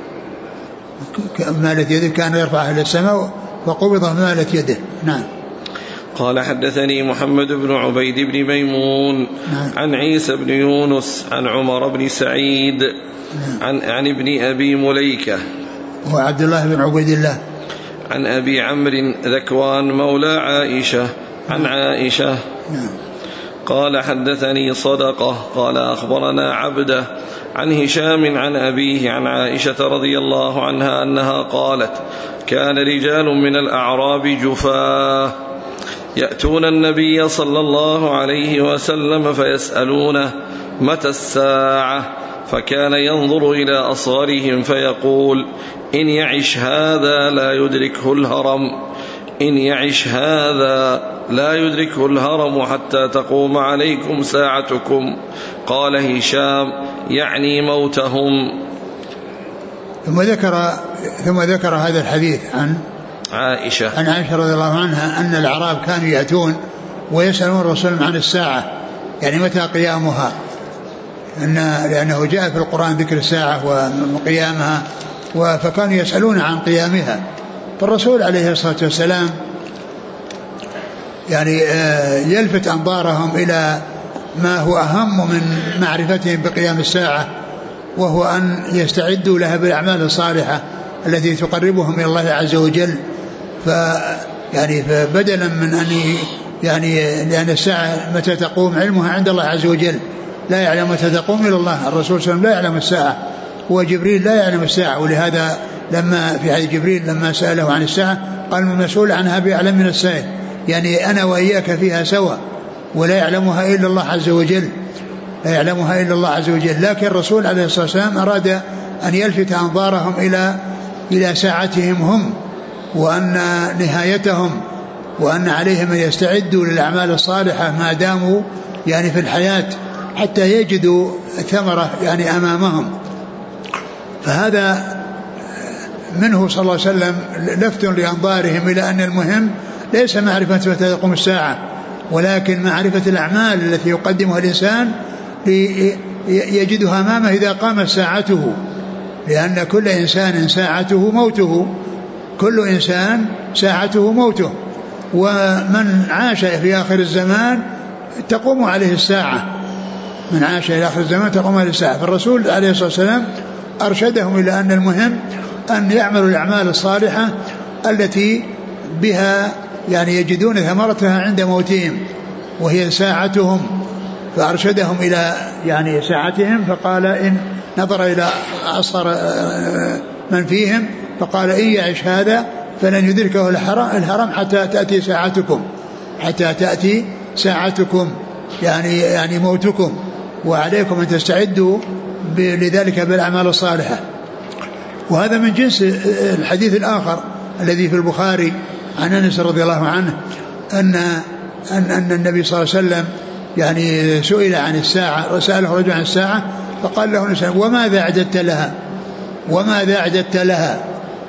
مالت يده كان يرفعها إلى السماء وقبض مالت يده. نعم. قال حدثني محمد بن عبيد بن ميمون. نعم. عن عيسى بن يونس عن عمر بن سعيد. نعم. عن ابن أبي مليكة وعبد الله بن عبيد الله عن أبي عمرو ذكوان مولى عائشة عن عائشة. نعم. قال حدثني صدقة قال أخبرنا عبده عن هشام عن أبيه عن عائشة رضي الله عنها أنها قالت كان رجال من الأعراب جفاه يأتون النبي صلى الله عليه وسلم فيسألونه متى الساعة، فكان ينظر إلى أصغرهم فيقول إن يعش هذا لا يدركه الهرم، إن يعش هذا لا يدركه الهرم حتى تقوم عليكم ساعتكم. قال هشام يعني موتهم. ثم ذكر هذا الحديث عن عائشة رضي الله عنها أن الأعراب كانوا يأتون ويسألون الرسول عن الساعة، يعني متى قيامها، لأنه جاء في القرآن ذكر الساعة وقيامها، فكانوا يسألون عن قيامها، فالرسول عليه الصلاة والسلام يعني يلفت أنظارهم إلى ما هو أهم من معرفتهم بقيام الساعة، وهو أن يستعدوا لها بالأعمال الصالحة التي تقربهم إلى الله عز وجل. فبدلا من أن يعني لأن الساعة متى تقوم علمها عند الله عز وجل، لا يعلم متى تقوم إلى الله، الرسول صلى الله عليه وسلم لا يعلم الساعة، وجبريل لا يعلم الساعة، ولهذا لما في حديث جبريل لما سأله عن الساعة قال المسؤول عنها بأعلم من السائل، يعني أنا وإياك فيها سوا، ولا يعلمها إلا الله عز وجل، لا يعلمها إلا الله عز وجل. لكن الرسول عليه الصلاة والسلام أراد أن يلفت أنظارهم إلى ساعتهم هم، وأن نهايتهم وأن عليهم أن يستعدوا للأعمال الصالحة ما داموا يعني في الحياة حتى يجدوا ثمرة يعني أمامهم. فهذا منه صلى الله عليه وسلم لفت لأنظارهم إلى أن المهم ليس معرفة متى تقوم الساعة ولكن معرفة الأعمال التي يقدمها الإنسان ليجدها أمامه إذا قامت ساعته، لأن كل إنسان ساعته موته، كل إنسان ساعته موته، ومن عاش في آخر الزمان تقوم عليه الساعة، من عاش إلى آخر الزمان تقوم عليه الساعة. فالرسول عليه الصلاة والسلام أرشدهم إلى أن المهم أن يعملوا الأعمال الصالحة التي بها يعني يجدون ثمرتها عند موتهم وهي ساعتهم، فأرشدهم إلى يعني ساعتهم. فقال إن نظر إلى أصغر من فيهم فقال إن يعش هذا فلن يدركه الهرم حتى تأتي ساعتكم، حتى تأتي ساعتكم يعني موتكم، وعليكم أن تستعدوا لذلك بالأعمال الصالحة. وهذا من جنس الحديث الآخر الذي في البخاري عن أنس رضي الله عنه أن النبي صلى الله عليه وسلم يعني سئل عن الساعة، سأله رجل عن الساعة فقال له الإنسان وماذا أعددت لها، وماذا أعددت لها،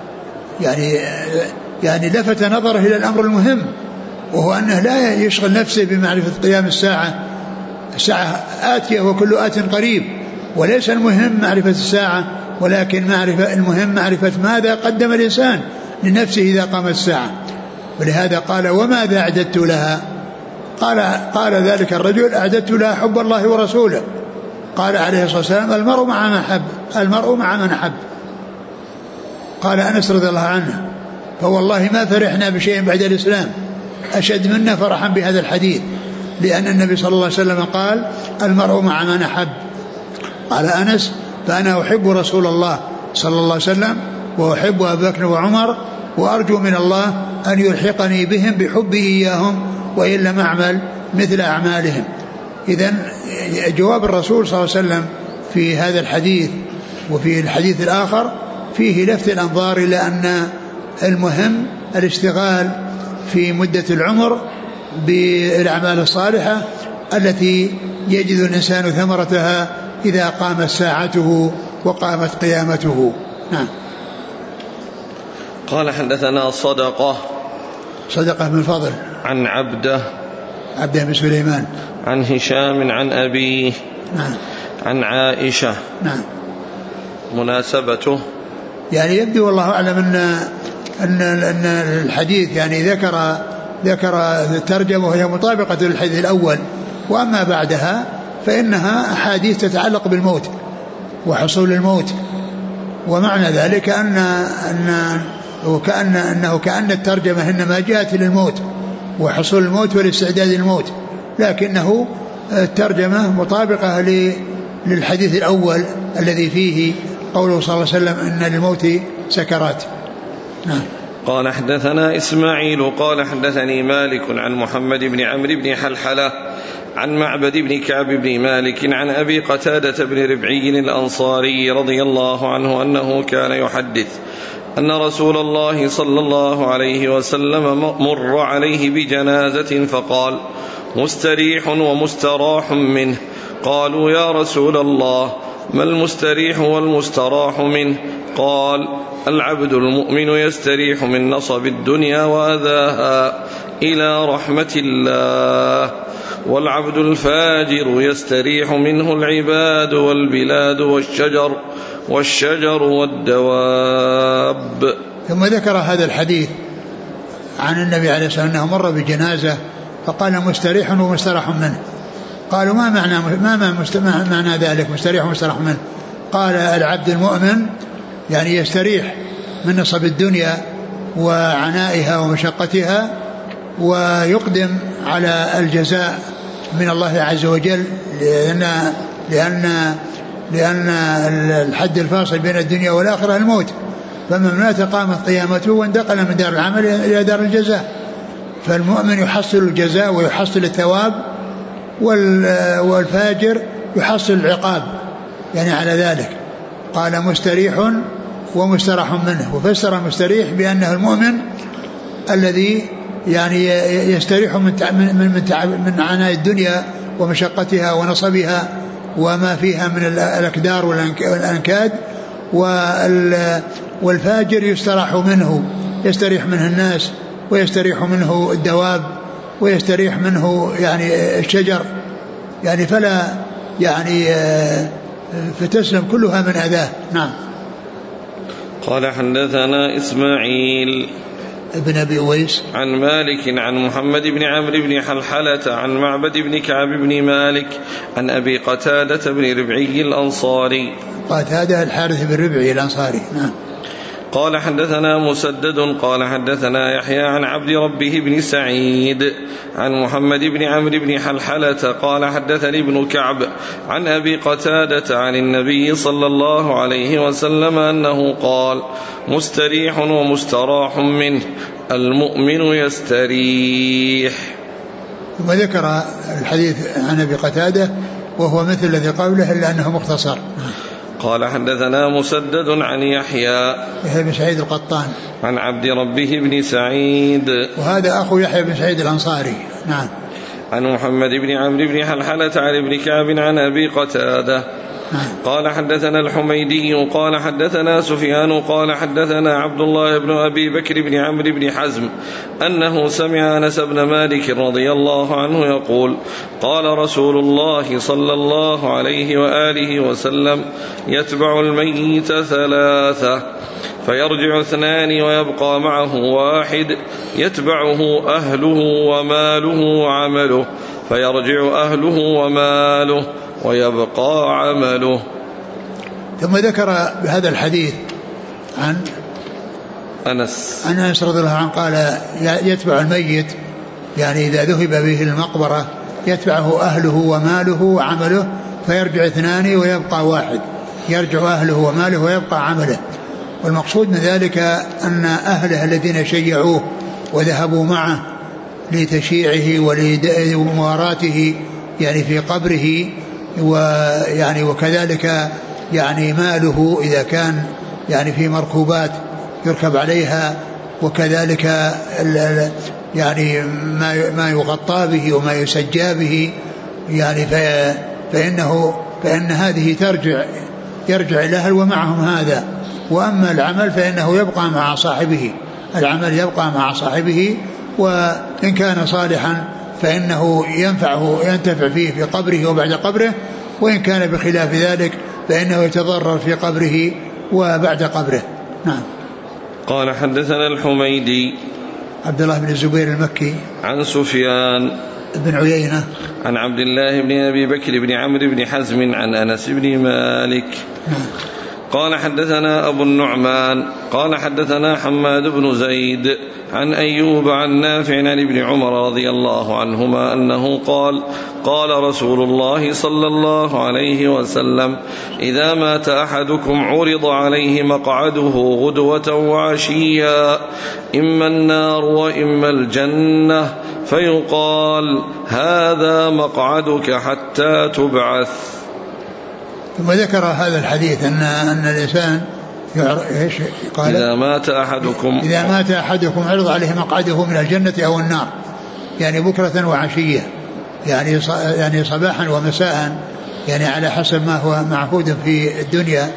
يعني لفت نظره إلى الأمر المهم، وهو أنه لا يشغل نفسه بمعرفة قيام الساعة، الساعة آتية وكل آت قريب، وليس المهم معرفة الساعة ولكن المهم معرفة ماذا قدم الإنسان لنفسه إذا قامت الساعة. ولهذا قال وماذا أعددت لها، قال ذلك الرجل أعددت لها حب الله ورسوله. قال عليه الصلاة والسلام المرء مع من أحب، المرء مع من أحب. قال أنس رضي الله عنه فوالله ما فرحنا بشيء بعد الإسلام أشد منا فرحا بهذا الحديث، لأن النبي صلى الله عليه وسلم قال المرء مع من أحب. قال أنس فأنا أحب رسول الله صلى الله عليه وسلم وأحب أبي بكر وعمر وأرجو من الله أن يلحقني بهم بحبه إياهم وإن لم أعمل مثل أعمالهم. إذن جواب الرسول صلى الله عليه وسلم في هذا الحديث وفي الحديث الآخر فيه لفت الأنظار إلى أن المهم الاشتغال في مدة العمر بالأعمال الصالحة التي يجد الإنسان ثمرتها إذا قامت ساعته وقامت قيامته. نعم. قال حدثنا صدقة بن فضل عن عبده بن سليمان عن هشام عن أبيه نعم عن عائشة. نعم. مناسبته يعني يبدو والله أعلم أن الحديث يعني ذكر الترجمة وهي مطابقة للحديث الأول، وأما بعدها فإنها أحاديث تتعلق بالموت وحصول الموت، ومعنى ذلك كأن الترجمة إنما جاءت للموت وحصول الموت والاستعداد للموت، لكنه الترجمة مطابقة للحديث الأول الذي فيه قوله صلى الله عليه وسلم إن للموت سكرات. نعم. قال حدثنا إسماعيل قال حدثني مالك عن محمد بن عمرو بن حلحلة عن معبد بن كعب بن مالك عن أبي قتادة بن ربعي الأنصاري رضي الله عنه أنه كان يحدث أن رسول الله صلى الله عليه وسلم مر عليه بجنازة فقال مستريح ومستراح منه. قالوا يا رسول الله ما المستريح والمستراح منه؟ قال العبد المؤمن يستريح من نصب الدنيا وأذاها إلى رحمة الله، والعبد الفاجر يستريح منه العباد والبلاد والشجر والدواب. ثم ذكر هذا الحديث عن النبي عليه الصلاة والسلام أنه مر بجنازة فقال مستريح ومستراح منه. قالوا ما معنى ذلك مستريح ومستراح منه؟ قال العبد المؤمن يعني يستريح من نصب الدنيا وعنائها ومشقتها ويقدم على الجزاء من الله عز وجل، لأن الحد الفاصل بين الدنيا والآخرة الموت، فمن مات قامت قيامته وانتقل من دار العمل إلى دار الجزاء. فالمؤمن يحصل الجزاء ويحصل الثواب، والفاجر يحصل العقاب يعني على ذلك. قال مستريح ومستراح منه، وفسر المستريح بأنه المؤمن الذي يعني يستريح من عناء الدنيا ومشقتها ونصبها وما فيها من الأكدار والأنكاد. والفاجر يستراح منه الناس، ويستريح منه الدواب، ويستريح منه يعني الشجر، يعني فلا يعني فتسلم كلها من أذاه. نعم. قال حدثنا إسماعيل ابن أبي أويس عن مالك عن محمد بن عمرو بن حلحلة عن معبد بن كعب بن مالك عن أبي قتادة بن ربعي الأنصاري. قتادة الحارث بن ربعي الأنصاري. نعم. قال حدثنا مسدد قال حدثنا يحيى عن عبد ربه بن سعيد عن محمد بن عمرو بن حلحلة قال حدثني ابن كعب عن أبي قتادة عن النبي صلى الله عليه وسلم أنه قال: مستريح ومستراح منه، المؤمن يستريح. ثم ذكر الحديث عن أبي قتادة وهو مثل الذي قبله إلا أنه مختصر. قال حدثنا مسدد عن يحيى بن سعيد القطان عن عبد ربه بن سعيد، وهذا أخو يحيى بن سعيد الأنصاري. نعم. عن محمد بن عمرو بن حلحلة عن ابن كعب عن أبي قتادة. قال حدثنا الحميدي قال حدثنا سفيان قال حدثنا عبد الله بن أبي بكر بن عمرو بن حزم أنه سمع أنس بن مالك رضي الله عنه يقول: قال رسول الله صلى الله عليه وآله وسلم: يتبع الميت 3، فيرجع 2 ويبقى معه 1، يتبعه أهله وماله وعمله، فيرجع أهله وماله ويبقى عمله. ثم ذكر بهذا الحديث عن أنس رضي الله عنه قال: يتبع الميت، يعني إذا ذهب به المقبرة يتبعه أهله وماله وعمله، فيرجع 2 ويبقى 1، يرجع أهله وماله ويبقى عمله. والمقصود من ذلك أن أهله الذين شيعوه وذهبوا معه لتشييعه ولمواراته يعني في قبره، ويعني وكذلك يعني ماله إذا كان يعني في مركوبات يركب عليها، وكذلك يعني ما يغطى به وما يسجى به، يعني فإن هذه يرجع إلى أهل ومعهم هذا. وأما العمل فإنه يبقى مع صاحبه، العمل يبقى مع صاحبه، وإن كان صالحا فإنه ينتفع فيه في قبره وبعد قبره، وإن كان بخلاف ذلك فإنه يتضرر في قبره وبعد قبره. نعم. قال حدثنا الحميدي عبد الله بن الزبير المكي عن سفيان بن عيينة عن عبد الله بن أبي بكر بن عمرو بن حزم عن أنس بن مالك. نعم. قال حدثنا أبو النعمان قال حدثنا حماد بن زيد عن أيوب عن نافع عن ابن عمر رضي الله عنهما أنه قال: قال رسول الله صلى الله عليه وسلم: إذا مات أحدكم عرض عليه مقعده غدوة وعشيا، إما النار وإما الجنة، فيقال: هذا مقعدك حتى تبعث. ثم ذكر هذا الحديث أن الإنسان قال: إذا مات أحدكم عرض عليه مقعده من الجنة أو النار، يعني بكرة وعشية، يعني صباحا ومساء، يعني على حسب ما هو معهود في الدنيا.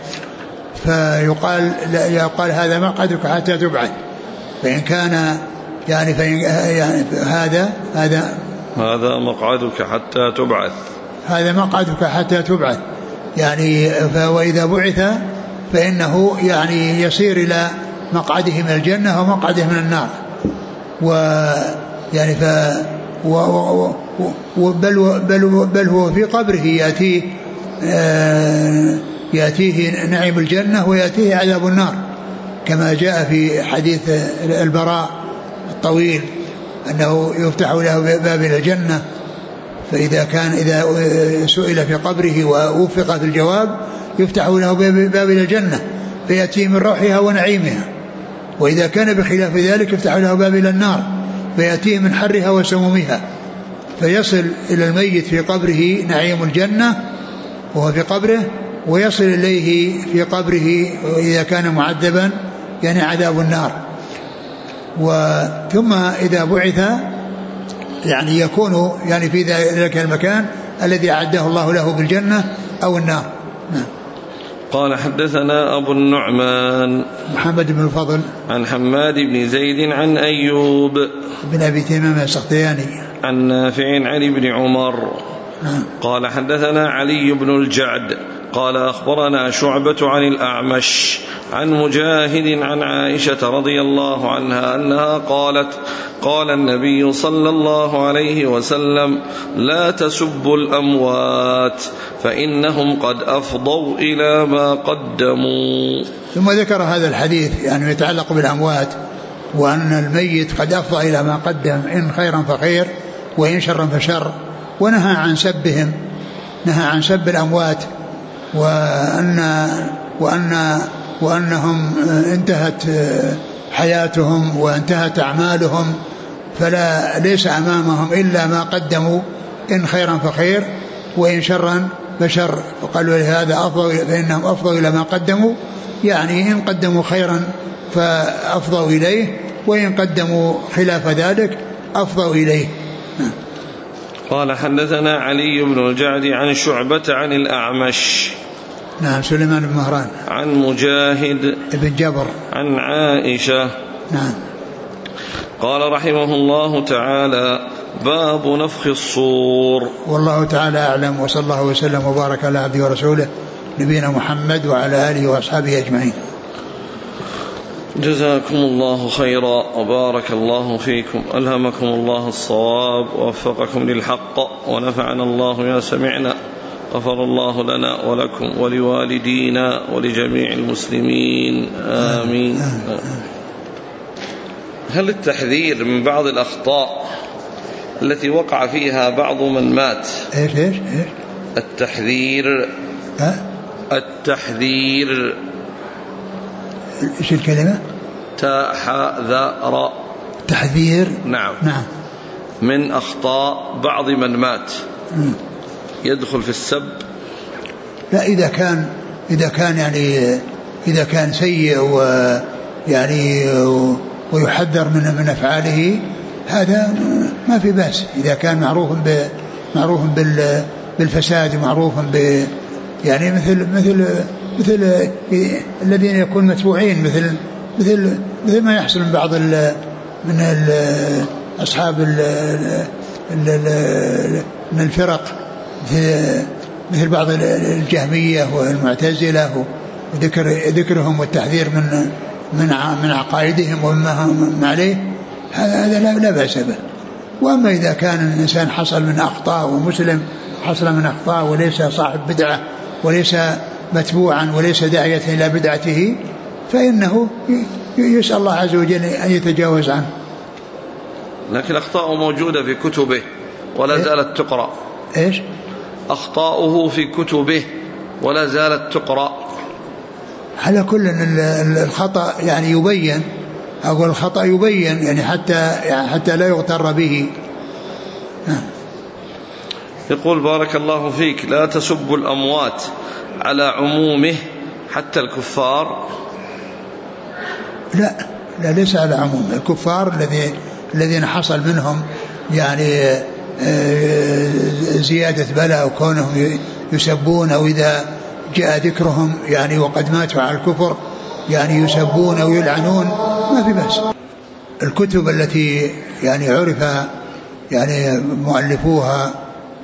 فيقال هذا مقعدك حتى تبعث. فإن كان يعني هذا مقعدك حتى تبعث، هذا مقعدك حتى تبعث، يعني وإذا بعث فإنه يعني يصير إلى مقعده من الجنة ومقعده من النار. ويعني بل هو في قبره يأتيه نعيم الجنة ويأتيه عذاب النار، كما جاء في حديث البراء الطويل أنه يفتح له باب الجنة، فإذا سئل في قبره ووفق في الجواب يفتح له باب الجنة فيأتيه من روحها ونعيمها، وإذا كان بخلاف ذلك يفتح له باب النار فيأتيه من حرها وسمومها، فيصل إلى الميت في قبره نعيم الجنة وهو في قبره، ويصل إليه في قبره إذا كان معذبا يعني عذاب النار. ثم إذا بعث يعني يكون يعني في ذلك المكان الذي أعده الله له بالجنة أو النار. قال حدثنا أبو النعمان محمد بن الفضل عن حماد بن زيد عن أيوب بن أبي تمام السختياني عن نافع عن ابن عمر قال حدثنا علي بن الجعد قال أخبرنا شعبة عن الأعمش عن مجاهد عن عائشة رضي الله عنها أنها قالت قال النبي صلى الله عليه وسلم لا تسبوا الأموات فإنهم قد أفضوا إلى ما قدموا. ثم ذكر هذا الحديث يعني يتعلق بالأموات وأن الميت قد أفضى إلى ما قدم إن خيرا فخير وإن شرا فشر، ونهى عن سبهم، نهى عن سب الأموات، وأنهم انتهت حياتهم وانتهت أعمالهم فلا ليس أمامهم إلا ما قدموا إن خيرا فخير وإن شرا فشر. وقالوا لهذا فإنهم أفضوا إلى ما قدموا، يعني إن قدموا خيرا فأفضوا إليه وإن قدموا خلاف ذلك أفضوا إليه. قال حدثنا علي بن الجعد عن شعبة عن الأعمش نعم سليمان بن مهران عن مجاهد بن جبر عن عائشة نعم. قال رحمه الله تعالى باب نفخ الصور. والله تعالى أعلم، وصلى الله وسلم وبارك على عبده ورسوله نبينا محمد وعلى آله وأصحابه أجمعين. جزاكم الله خيرا وبارك الله فيكم، ألهمكم الله الصواب ووفقكم للحق ونفعنا الله يا سمعنا، غفر الله لنا ولكم ولوالدينا ولجميع المسلمين آمين. هل التحذير من بعض الأخطاء التي وقع فيها بعض من مات؟ إيش التحذير التحذير إيش الكلمة؟ تحذر تحذير. نعم من أخطاء بعض من مات يدخل في السب. لا، إذا كان يعني إذا كان سيء ويعني ويحذر من أفعاله هذا ما في بأس. إذا كان معروف بالفساد ومعروف يعني مثل الذين يكون متبوعين مثل ما يحصل من بعض من أصحاب من الفرق مثل بعض الجهمية والمعتزلة وذكرهم والتحذير من عقائدهم وما هم عليه، هذا لا بأس به. وأما إذا كان الإنسان حصل من أخطاء ومسلم حصل من أخطاء وليس صاحب بدعة وليس متبوعا وليس داعية إلى بدعته فإنه يسأل الله عز وجل أن يتجاوز عنه. لكن أخطاؤه موجودة في كتبه ولا زالت تقرأ. إيش؟ أخطاؤه في كتبه ولا زالت تقرأ. على كل الخطأ يعني يبين، أقول الخطأ يبين يعني حتى لا يغتر به. يقول بارك الله فيك لا تسبوا الأموات على عمومه حتى الكفار. لا ليس على عموم الكفار الذين حصل منهم يعني زيادة بلاء وكونهم يسبون، أو إذا جاء ذكرهم يعني وقد ماتوا على الكفر يعني يسبون أو يلعنون ما في بأس. الكتب التي يعني عرف يعني مؤلفوها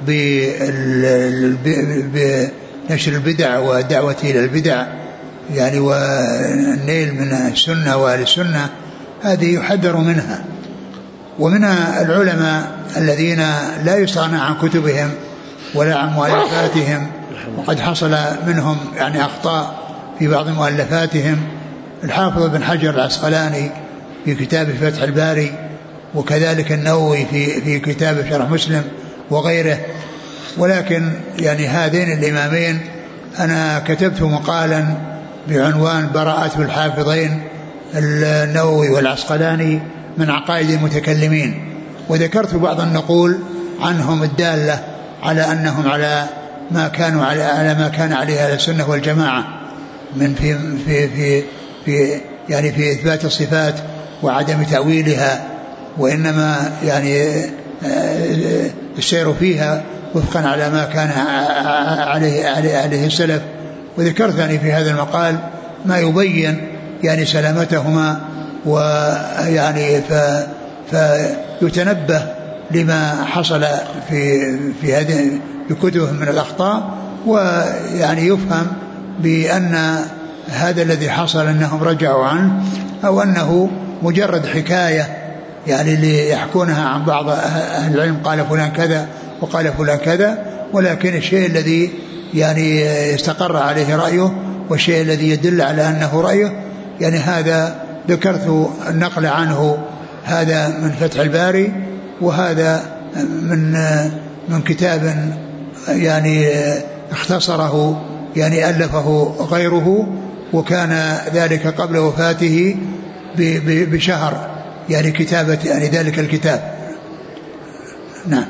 بنشر البدع والدعوة إلى البدع يعني والنيل من السنة وأهل السنة هذه يحذر منها. ومن العلماء الذين لا يستغنى عن كتبهم ولا عن مؤلفاتهم وقد حصل منهم يعني أخطاء في بعض مؤلفاتهم الحافظ بن حجر العسقلاني في كتاب فتح الباري، وكذلك النووي في كتاب شرح مسلم وغيره. ولكن يعني هذين الإمامين أنا كتبت مقالا بعنوان براءة الحافظين النووي والعسقلاني من عقائد المتكلمين، وذكرت بعض النقول عنهم الدالة على أنهم على ما كان عليه أهل السنة والجماعة من في يعني في إثبات الصفات وعدم تأويلها، وإنما يعني السير فيها وفقا على ما كان عليه السلف. وذكرت يعني في هذا المقال ما يبين يعني سلامتهما، ويعني فيتنبه لما حصل في هذه الكتب من الأخطاء، ويعني يفهم بأن هذا الذي حصل أنهم رجعوا عنه، أو أنه مجرد حكاية يعني اللي يحكونها عن بعض أهل العلم، قال فلان كذا وقال فلان كذا، ولكن الشيء الذي يعني استقر عليه رأيه والشيء الذي يدل على أنه رأيه يعني هذا ذكرت النقل عنه، هذا من فتح الباري، وهذا من كتاب يعني اختصره يعني ألفه غيره، وكان ذلك قبل وفاته بشهر يعني كتابة يعني ذلك الكتاب. نعم.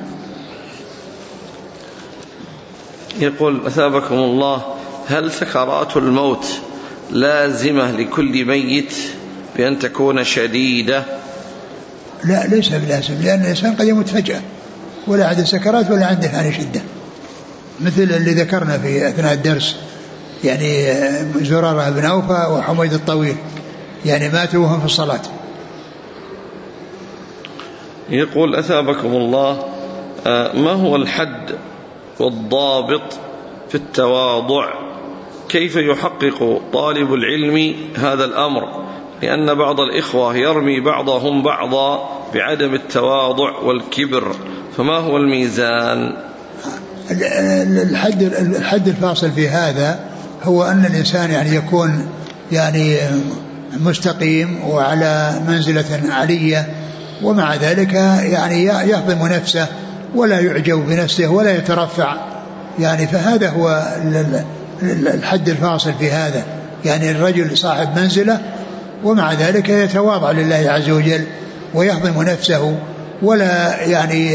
يقول أثابكم الله: هل سكرات الموت لازمة لكل ميت بأن تكون شديدة؟ لا، ليس بلازم، لأن الإنسان قد يموت فجأة ولا عنده سكرات ولا عنده يعني شدة، مثل اللي ذكرنا في أثناء الدرس يعني زرارة بن أوفى وحميد الطويل يعني ماتوا وهم في الصلاة. يقول أثابكم الله: ما هو الحد والضابط في التواضع؟ كيف يحقق طالب العلم هذا الأمر؟ لأن بعض الإخوة يرمي بعضهم بعضا بعدم التواضع والكبر، فما هو الميزان؟ الحد الفاصل في هذا هو أن الإنسان يعني يكون يعني مستقيم وعلى منزلة عالية، ومع ذلك يعني يهضم نفسه ولا يعجب بنفسه ولا يترفع يعني، فهذا هو الحد الفاصل في هذا. يعني الرجل صاحب منزلة ومع ذلك يتواضع لله عز وجل ويهضم نفسه ولا يعني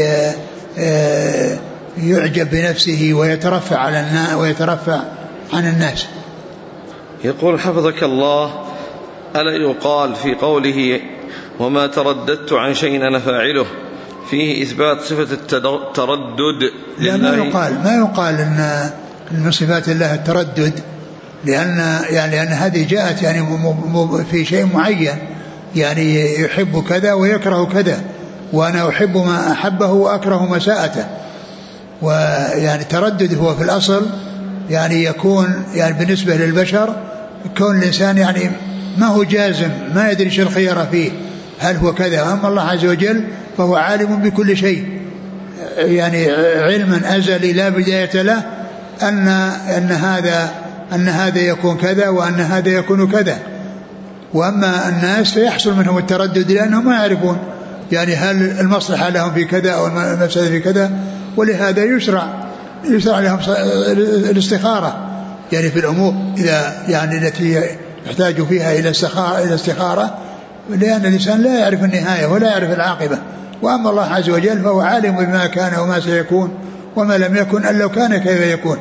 يعجب بنفسه ويترفع عن الناس. يقول حفظك الله: ألا يقال في قوله وما ترددت عن شيء أنا فاعله فيه إثبات صفة التردد؟ لا، ما يقال إن من صفات الله التردد، لأن هذه جاءت يعني في شيء معين، يعني يحب كذا ويكره كذا، وأنا أحب ما أحبه وأكره ما ساءته. ويعني التردد هو في الأصل يعني يكون يعني بالنسبة للبشر كون الإنسان يعني ما هو جازم، ما يدري شو الخيار فيه، هل هو كذا. أما الله عز وجل فهو عالم بكل شيء، يعني علما أزلي لا بداية له أن هذا يكون كذا وأن هذا يكون كذا. وأما الناس فيحصل منهم التردد لأنهم ما يعرفون يعني هل المصلحة لهم في كذا أو المفسدة في كذا، ولهذا يشرع لهم الاستخارة يعني في الأمور إذا يعني التي يحتاج فيها إلى استخارة، لأن الإنسان لا يعرف النهاية ولا يعرف العاقبة. وأما الله عز وجل فهو عالم بما كان وما سيكون وما لم يكن أن لو كان كيف يكون.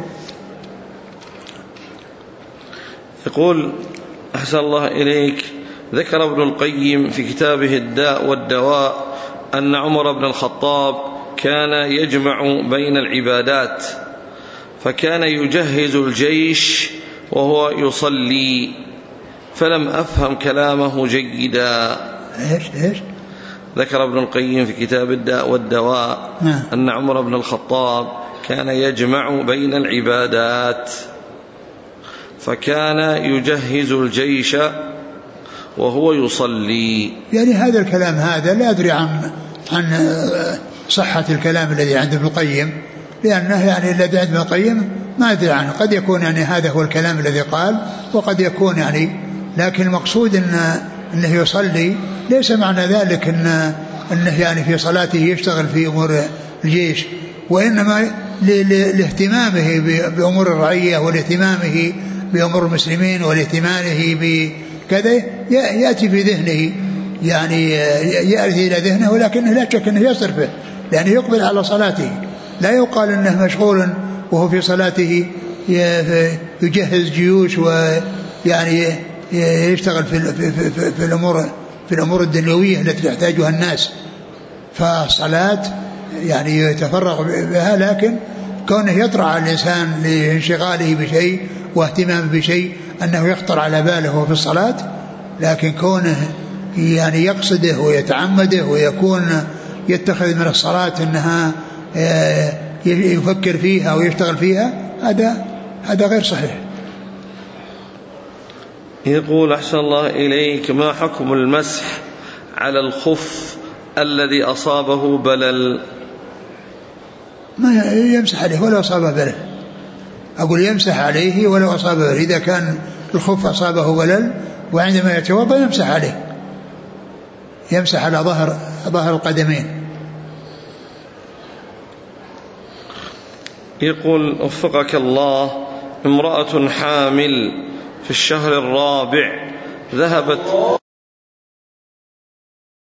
يقول أحسن الله إليك: ذكر ابن القيم في كتابه الداء والدواء أن عمر بن الخطاب كان يجمع بين العبادات، فكان يجهز الجيش وهو يصلي، فلم أفهم كلامه جيدا. إيش؟ ذكر ابن القيم في كتاب الداء والدواء أن عمر بن الخطاب كان يجمع بين العبادات، فكان يجهز الجيش وهو يصلي. يعني هذا الكلام هذا لا أدري عن صحة الكلام الذي عند ابن القيم، لأنه يعني الذي عند ابن القيم ما أدري عنه، قد يكون يعني هذا هو الكلام الذي قال وقد يكون يعني، لكن المقصود أنه يصلي ليس معنى ذلك أنه يعني في صلاته يشتغل في أمور الجيش، وإنما لاهتمامه بأمور الرعية والاهتمامه بأمور المسلمين والاهتمامه بكذا يأتي في ذهنه، يعني يأتي إلى ذهنه، ولكنه لا شك أنه يصرفه لأنه يقبل على صلاته. لا يقال أنه مشغول وهو في صلاته يجهز جيوش ويعني يشتغل في الأمور في الأمور الدنيوية التي يحتاجها الناس، فالصلاة يعني يتفرغ بها، لكن كونه يطرأ على الإنسان لانشغاله بشيء واهتمام بشيء أنه يخطر على باله في الصلاة، لكن كونه يعني يقصده ويتعمده ويكون يتخذ من الصلاة أنها يفكر فيها ويشتغل فيها، هذا غير صحيح. يقول أحسن الله إليك: ما حكم المسح على الخف الذي أصابه بلل؟ ما يمسح عليه ولو أصابه بلل، أقول يمسح عليه ولو أصابه بلل. إذا كان الخف أصابه بلل وعندما يتوضأ يمسح عليه، يمسح على ظهر القدمين. يقول: وفقك الله، امرأة حامل في الشهر الرابع ذهبت